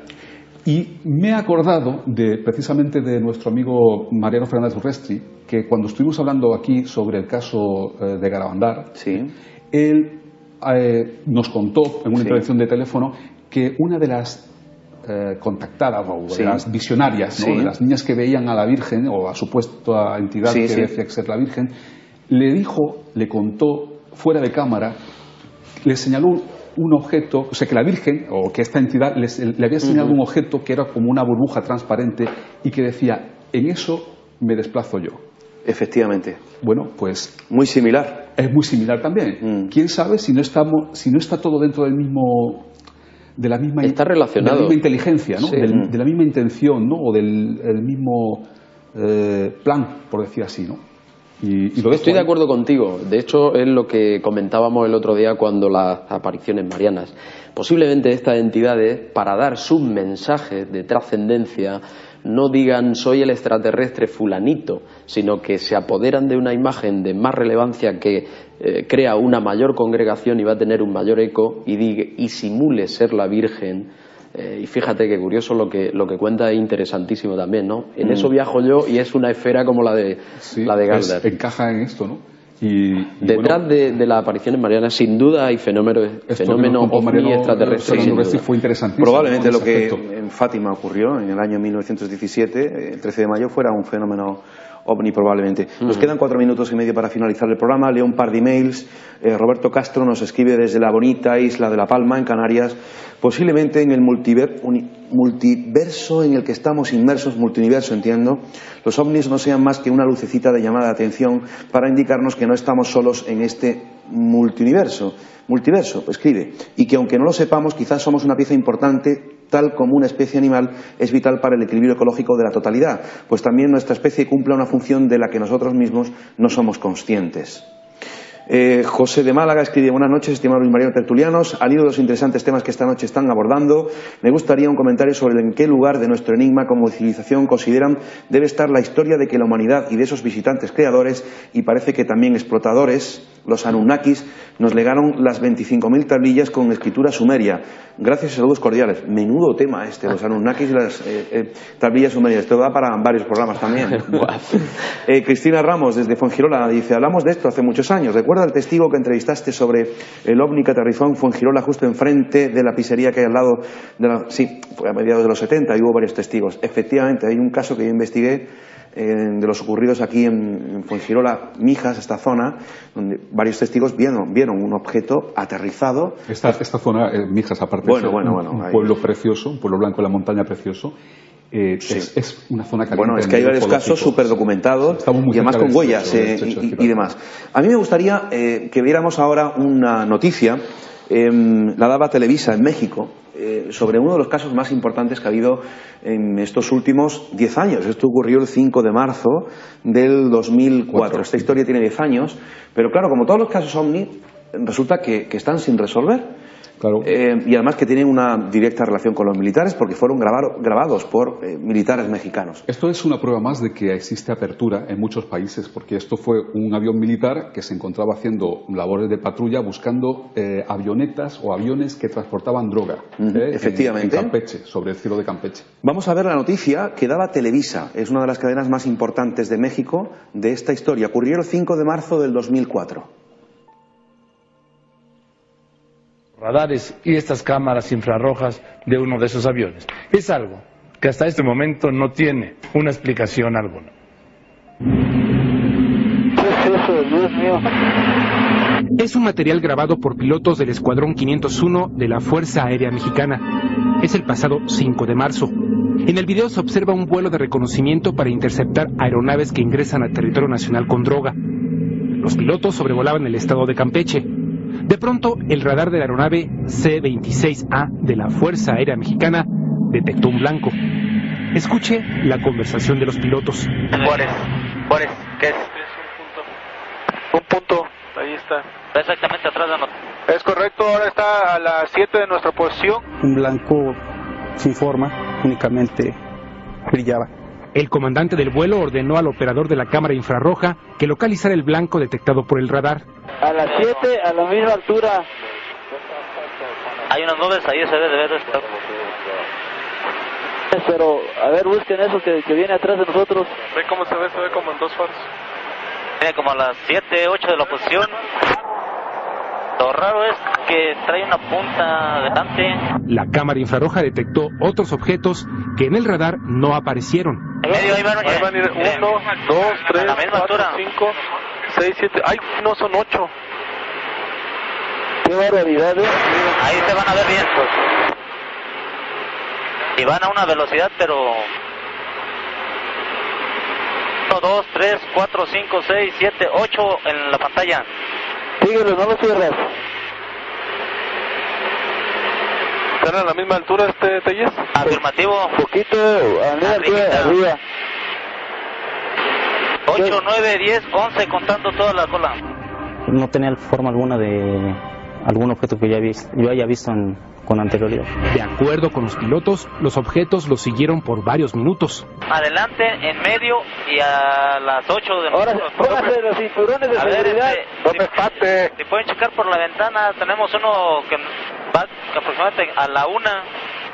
Y me he acordado de, precisamente de nuestro amigo Mariano Fernández Urresti, que cuando estuvimos hablando aquí sobre el caso eh, de Garabandal, sí. él eh, nos contó en una sí. intervención de teléfono que una de las eh, contactadas o sí. de las visionarias, ¿no? sí. de las niñas que veían a la Virgen o a supuesta entidad sí, que sí. decía ser la Virgen, le dijo, le contó fuera de cámara, le señaló un objeto, o sea, que la Virgen, o que esta entidad les, le había señalado uh-huh. un objeto que era como una burbuja transparente y que decía, en eso me desplazo yo. Efectivamente. Bueno, pues... Muy similar. Es muy similar también. Mm. ¿Quién sabe si no, estamos, si no está todo dentro del mismo... de la misma, está relacionado. De la misma inteligencia, ¿no? Sí. Del, mm. de la misma intención, ¿no? O del el mismo eh, plan, por decir así, ¿no? Y, y lo Estoy de acuerdo contigo. De hecho, es lo que comentábamos el otro día cuando las apariciones marianas. Posiblemente estas entidades, para dar sus mensajes de trascendencia, no digan soy el extraterrestre fulanito, sino que se apoderan de una imagen de más relevancia que eh, crea una mayor congregación y va a tener un mayor eco y, diga, y simule ser la Virgen. Eh, y fíjate que curioso lo que lo que cuenta es interesantísimo también, ¿no? En mm. eso viajo yo y es una esfera como la de sí, la de Galdar. Es, encaja en esto, ¿no? Y, y detrás bueno, de, de las apariciones marianas sin duda hay fenómenos fenómeno ovni extraterrestres. Fue interesantísimo. Probablemente ¿no? lo que aspecto. en Fátima ocurrió en el año mil novecientos diecisiete, el trece de mayo, fuera un fenómeno ovni probablemente. Nos uh-huh. quedan cuatro minutos y medio para finalizar el programa. Leo un par de emails. Eh, Roberto Castro nos escribe desde la bonita isla de La Palma, en Canarias. Posiblemente en el multiver, uni, multiverso en el que estamos inmersos, multiuniverso entiendo, los ovnis no sean más que una lucecita de llamada de atención para indicarnos que no estamos solos en este multiuniverso. Multiverso, escribe, y que aunque no lo sepamos, quizás somos una pieza importante, tal como una especie animal es vital para el equilibrio ecológico de la totalidad, pues también nuestra especie cumple una función de la que nosotros mismos no somos conscientes. Eh, José de Málaga escribe: buenas noches, estimados Luis Mariano tertulianos. Al hilo de los interesantes temas que esta noche están abordando, me gustaría un comentario sobre en qué lugar de nuestro enigma como civilización consideran debe estar la historia de que la humanidad y de esos visitantes creadores y parece que también explotadores Los Anunnakis nos legaron las veinticinco mil tablillas con escritura sumeria. Gracias y saludos cordiales. Menudo tema este, los Anunnakis y las eh, eh, tablillas sumerias. Esto da para varios programas también. eh, Cristina Ramos, desde Fuengirola, dice: hablamos de esto hace muchos años. ¿Recuerda el testigo que entrevistaste sobre el ovni que aterrizó en Fuengirola justo enfrente de la pizzería que hay al lado de la... Sí, fue a mediados de los setenta y hubo varios testigos. Efectivamente, hay un caso que yo investigué eh, de los ocurridos aquí en, en Fuengirola, Mijas, esta zona, donde varios testigos vieron, vieron un objeto aterrizado. Esta, esta zona, eh, Mijas, aparte bueno, de ser bueno, un, bueno, un ahí. pueblo precioso, un pueblo blanco en la montaña precioso, eh, Sí. es, es una zona caliente. Bueno, es que hay varios casos súper documentados y además con huellas eh, y, y demás. A mí me gustaría eh, que viéramos ahora una noticia, eh, la daba Televisa en México, eh, sobre uno de los casos más importantes que ha habido en estos últimos diez años. Esto ocurrió el cinco de marzo del dos mil cuatro. Esta historia tiene diez años, pero claro, como todos los casos OVNI, resulta que, que están sin resolver. Claro. Eh, y además que tienen una directa relación con los militares porque fueron grabar, grabados por eh, militares mexicanos. Esto es una prueba más de que existe apertura en muchos países, porque esto fue un avión militar que se encontraba haciendo labores de patrulla buscando eh, avionetas o aviones que transportaban droga. Uh-huh, eh, efectivamente. En, en Campeche, sobre el cielo de Campeche. Vamos a ver la noticia que daba Televisa. Es una de las cadenas más importantes de México de esta historia. Ocurrió el cinco de marzo del dos mil cuatro. Radares y estas cámaras infrarrojas de uno de esos aviones. Es algo que hasta este momento no tiene una explicación alguna. ¿Qué es eso, Dios mío? Es un material grabado por pilotos del Escuadrón quinientos uno de la Fuerza Aérea Mexicana. Es el pasado cinco de marzo. En el video se observa un vuelo de reconocimiento para interceptar aeronaves que ingresan al territorio nacional con droga. Los pilotos sobrevolaban el estado de Campeche. De pronto, el radar de la aeronave C veintiséis A de la Fuerza Aérea Mexicana detectó un blanco. Escuche la conversación de los pilotos. Juárez, Juárez, ¿qué es? Un punto, ahí está. Exactamente atrás de nosotros. Es correcto, ahora está a las siete de nuestra posición. Un blanco sin forma, únicamente brillaba. El comandante del vuelo ordenó al operador de la cámara infrarroja que localizara el blanco detectado por el radar. A las siete, a la misma altura. Hay unas nubes ahí, se debe de ver esto. Pero, a ver, busquen eso que, que viene atrás de nosotros. Ve cómo se ve, se ve como en dos faros. Viene como a las siete, ocho de la posición. Lo raro es que trae una punta adelante. La cámara infrarroja detectó otros objetos que en el radar no aparecieron. En medio, ahí van, ahí van a ir uno, dos, tres, cuatro, cinco, seis, siete. ¡Ay, no, son ocho! ¡Qué barbaridades! Ahí se van a ver bien. Y van a una velocidad, pero... uno, dos, tres, cuatro, cinco, seis, siete, ocho en la pantalla. Síguelo, no lo cierres. ¿Están a la misma altura este Telles? Afirmativo. Poquito, arriba, arriba. ocho, nueve, diez, once, contando toda la cola. No tenía forma alguna de algún objeto que yo, había, yo haya visto en, con anterioridad. De acuerdo con los pilotos, los objetos los siguieron por varios minutos. Adelante, en medio y a las ocho de nosotros. Ahora, pónganse los cinturones de seguridad. No me espate. Si pueden checar por la ventana, tenemos uno que va aproximadamente a la una.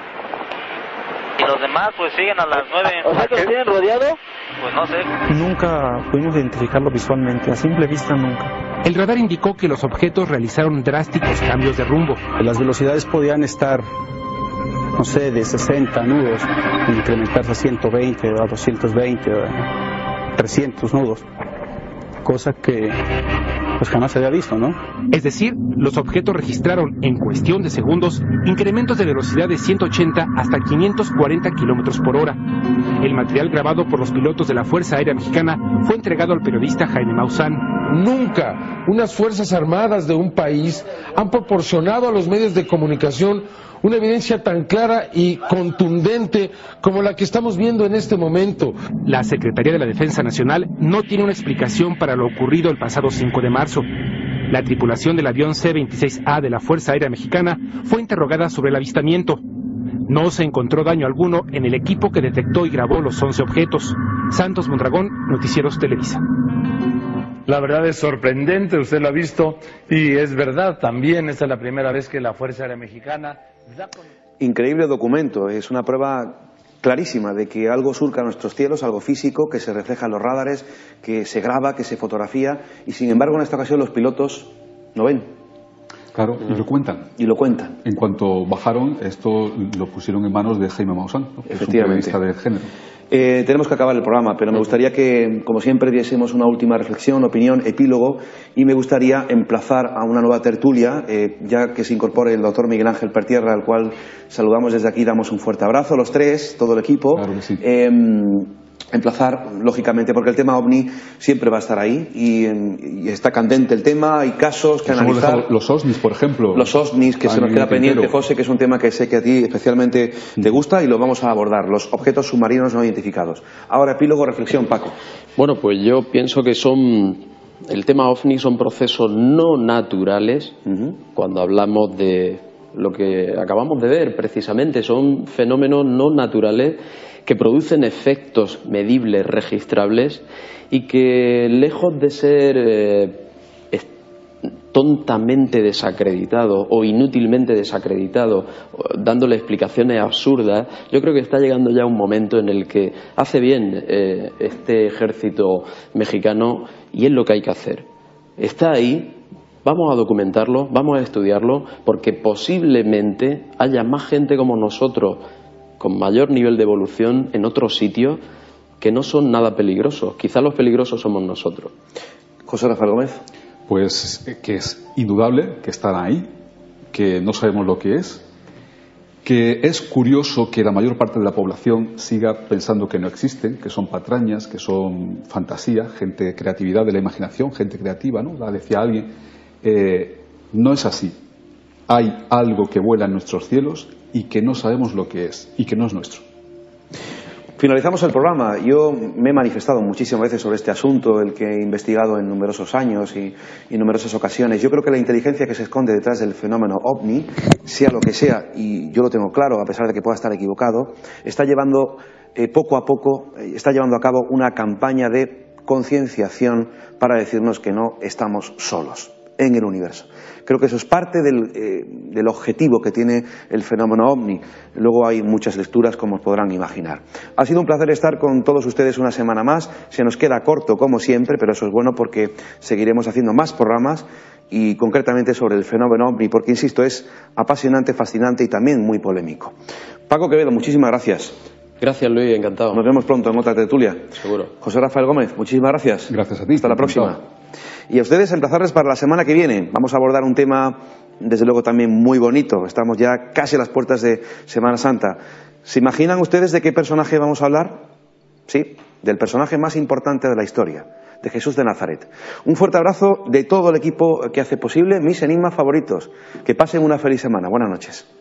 Y los demás pues siguen a las nueve. ¿O sea que los tienen rodeado? Pues no sé. Nunca pudimos identificarlo visualmente, a simple vista nunca. El radar indicó que los objetos realizaron drásticos cambios de rumbo. Las velocidades podían estar, no sé, de sesenta nudos, incrementarse a ciento veinte, a doscientos veinte, a trescientos nudos, cosa que pues jamás se había visto, ¿no? Es decir, los objetos registraron en cuestión de segundos incrementos de velocidad de ciento ochenta hasta quinientos cuarenta kilómetros por hora. El material grabado por los pilotos de la Fuerza Aérea Mexicana fue entregado al periodista Jaime Maussan. Nunca unas Fuerzas Armadas de un país han proporcionado a los medios de comunicación una evidencia tan clara y contundente como la que estamos viendo en este momento. La Secretaría de la Defensa Nacional no tiene una explicación para lo ocurrido el pasado cinco de marzo. La tripulación del avión C veintiséis A de la Fuerza Aérea Mexicana fue interrogada sobre el avistamiento. No se encontró daño alguno en el equipo que detectó y grabó los once objetos. Santos Mondragón, Noticieros Televisa. La verdad es sorprendente, usted lo ha visto, y es verdad también, esta es la primera vez que la Fuerza Aérea Mexicana da con... Increíble documento, es una prueba clarísima de que algo surca nuestros cielos, algo físico, que se refleja en los radares, que se graba, que se fotografía, y sin embargo en esta ocasión los pilotos no ven. Claro, y lo cuentan. Y lo cuentan. En cuanto bajaron, esto lo pusieron en manos de Jaime Maussan, ¿no? Que Efectivamente. Es un periodista de género. Eh, tenemos que acabar el programa, pero me gustaría que, como siempre, diésemos una última reflexión, opinión, epílogo, y me gustaría emplazar a una nueva tertulia, eh, ya que se incorpore el doctor Miguel Ángel Pertierra, al cual saludamos desde aquí, damos un fuerte abrazo, los tres, todo el equipo. Claro que sí. Eh, emplazar, lógicamente, porque el tema OVNI siempre va a estar ahí y, y está candente el tema, hay casos que Nos analizar. hemos dejado los OSNIs, por ejemplo. Los OSNIs, que se nos queda pendiente, José, que es un tema que sé que a ti especialmente te gusta y lo vamos a abordar, los objetos submarinos no identificados. Ahora, epílogo, reflexión, Paco. Bueno, pues yo pienso que son, el tema OVNI son procesos no naturales. Uh-huh. Cuando hablamos de lo que acabamos de ver, precisamente, son fenómenos no naturales que producen efectos medibles, registrables, y que, lejos de ser eh, tontamente desacreditado o inútilmente desacreditado, dándole explicaciones absurdas, yo creo que está llegando ya un momento en el que hace bien eh, este ejército mexicano, y es lo que hay que hacer. Está ahí, vamos a documentarlo, vamos a estudiarlo, porque posiblemente haya más gente como nosotros, con mayor nivel de evolución en otros sitios que no son nada peligrosos. Quizá los peligrosos somos nosotros. José Rafael Gómez. Pues que es indudable que están ahí, que no sabemos lo que es, que es curioso que la mayor parte de la población siga pensando que no existen, que son patrañas, que son fantasía, gente de creatividad, de la imaginación, gente creativa, ¿no? La decía alguien. Eh, no es así. Hay algo que vuela en nuestros cielos y que no sabemos lo que es y que no es nuestro. Finalizamos el programa. Yo me he manifestado muchísimas veces sobre este asunto, el que he investigado en numerosos años y, y en numerosas ocasiones. Yo creo que la inteligencia que se esconde detrás del fenómeno OVNI, sea lo que sea, y yo lo tengo claro, a pesar de que pueda estar equivocado, está llevando eh, poco a poco, eh, está llevando a cabo una campaña de concienciación para decirnos que no estamos solos en el universo. Creo que eso es parte del, eh, del objetivo que tiene el fenómeno OVNI. Luego hay muchas lecturas, como os podrán imaginar. Ha sido un placer estar con todos ustedes una semana más. Se nos queda corto, como siempre, pero eso es bueno porque seguiremos haciendo más programas y concretamente sobre el fenómeno OVNI, porque, insisto, es apasionante, fascinante y también muy polémico. Paco Quevedo, muchísimas gracias. Gracias, Luis, encantado. Nos vemos pronto en otra tertulia. Seguro. José Rafael Gómez, muchísimas gracias. Gracias a ti. Hasta la próxima. Y a ustedes, emplazarles para la semana que viene. Vamos a abordar un tema, desde luego, también muy bonito. Estamos ya casi a las puertas de Semana Santa. ¿Se imaginan ustedes de qué personaje vamos a hablar? Sí, del personaje más importante de la historia, de Jesús de Nazaret. Un fuerte abrazo de todo el equipo que hace posible mis enigmas favoritos. Que pasen una feliz semana. Buenas noches.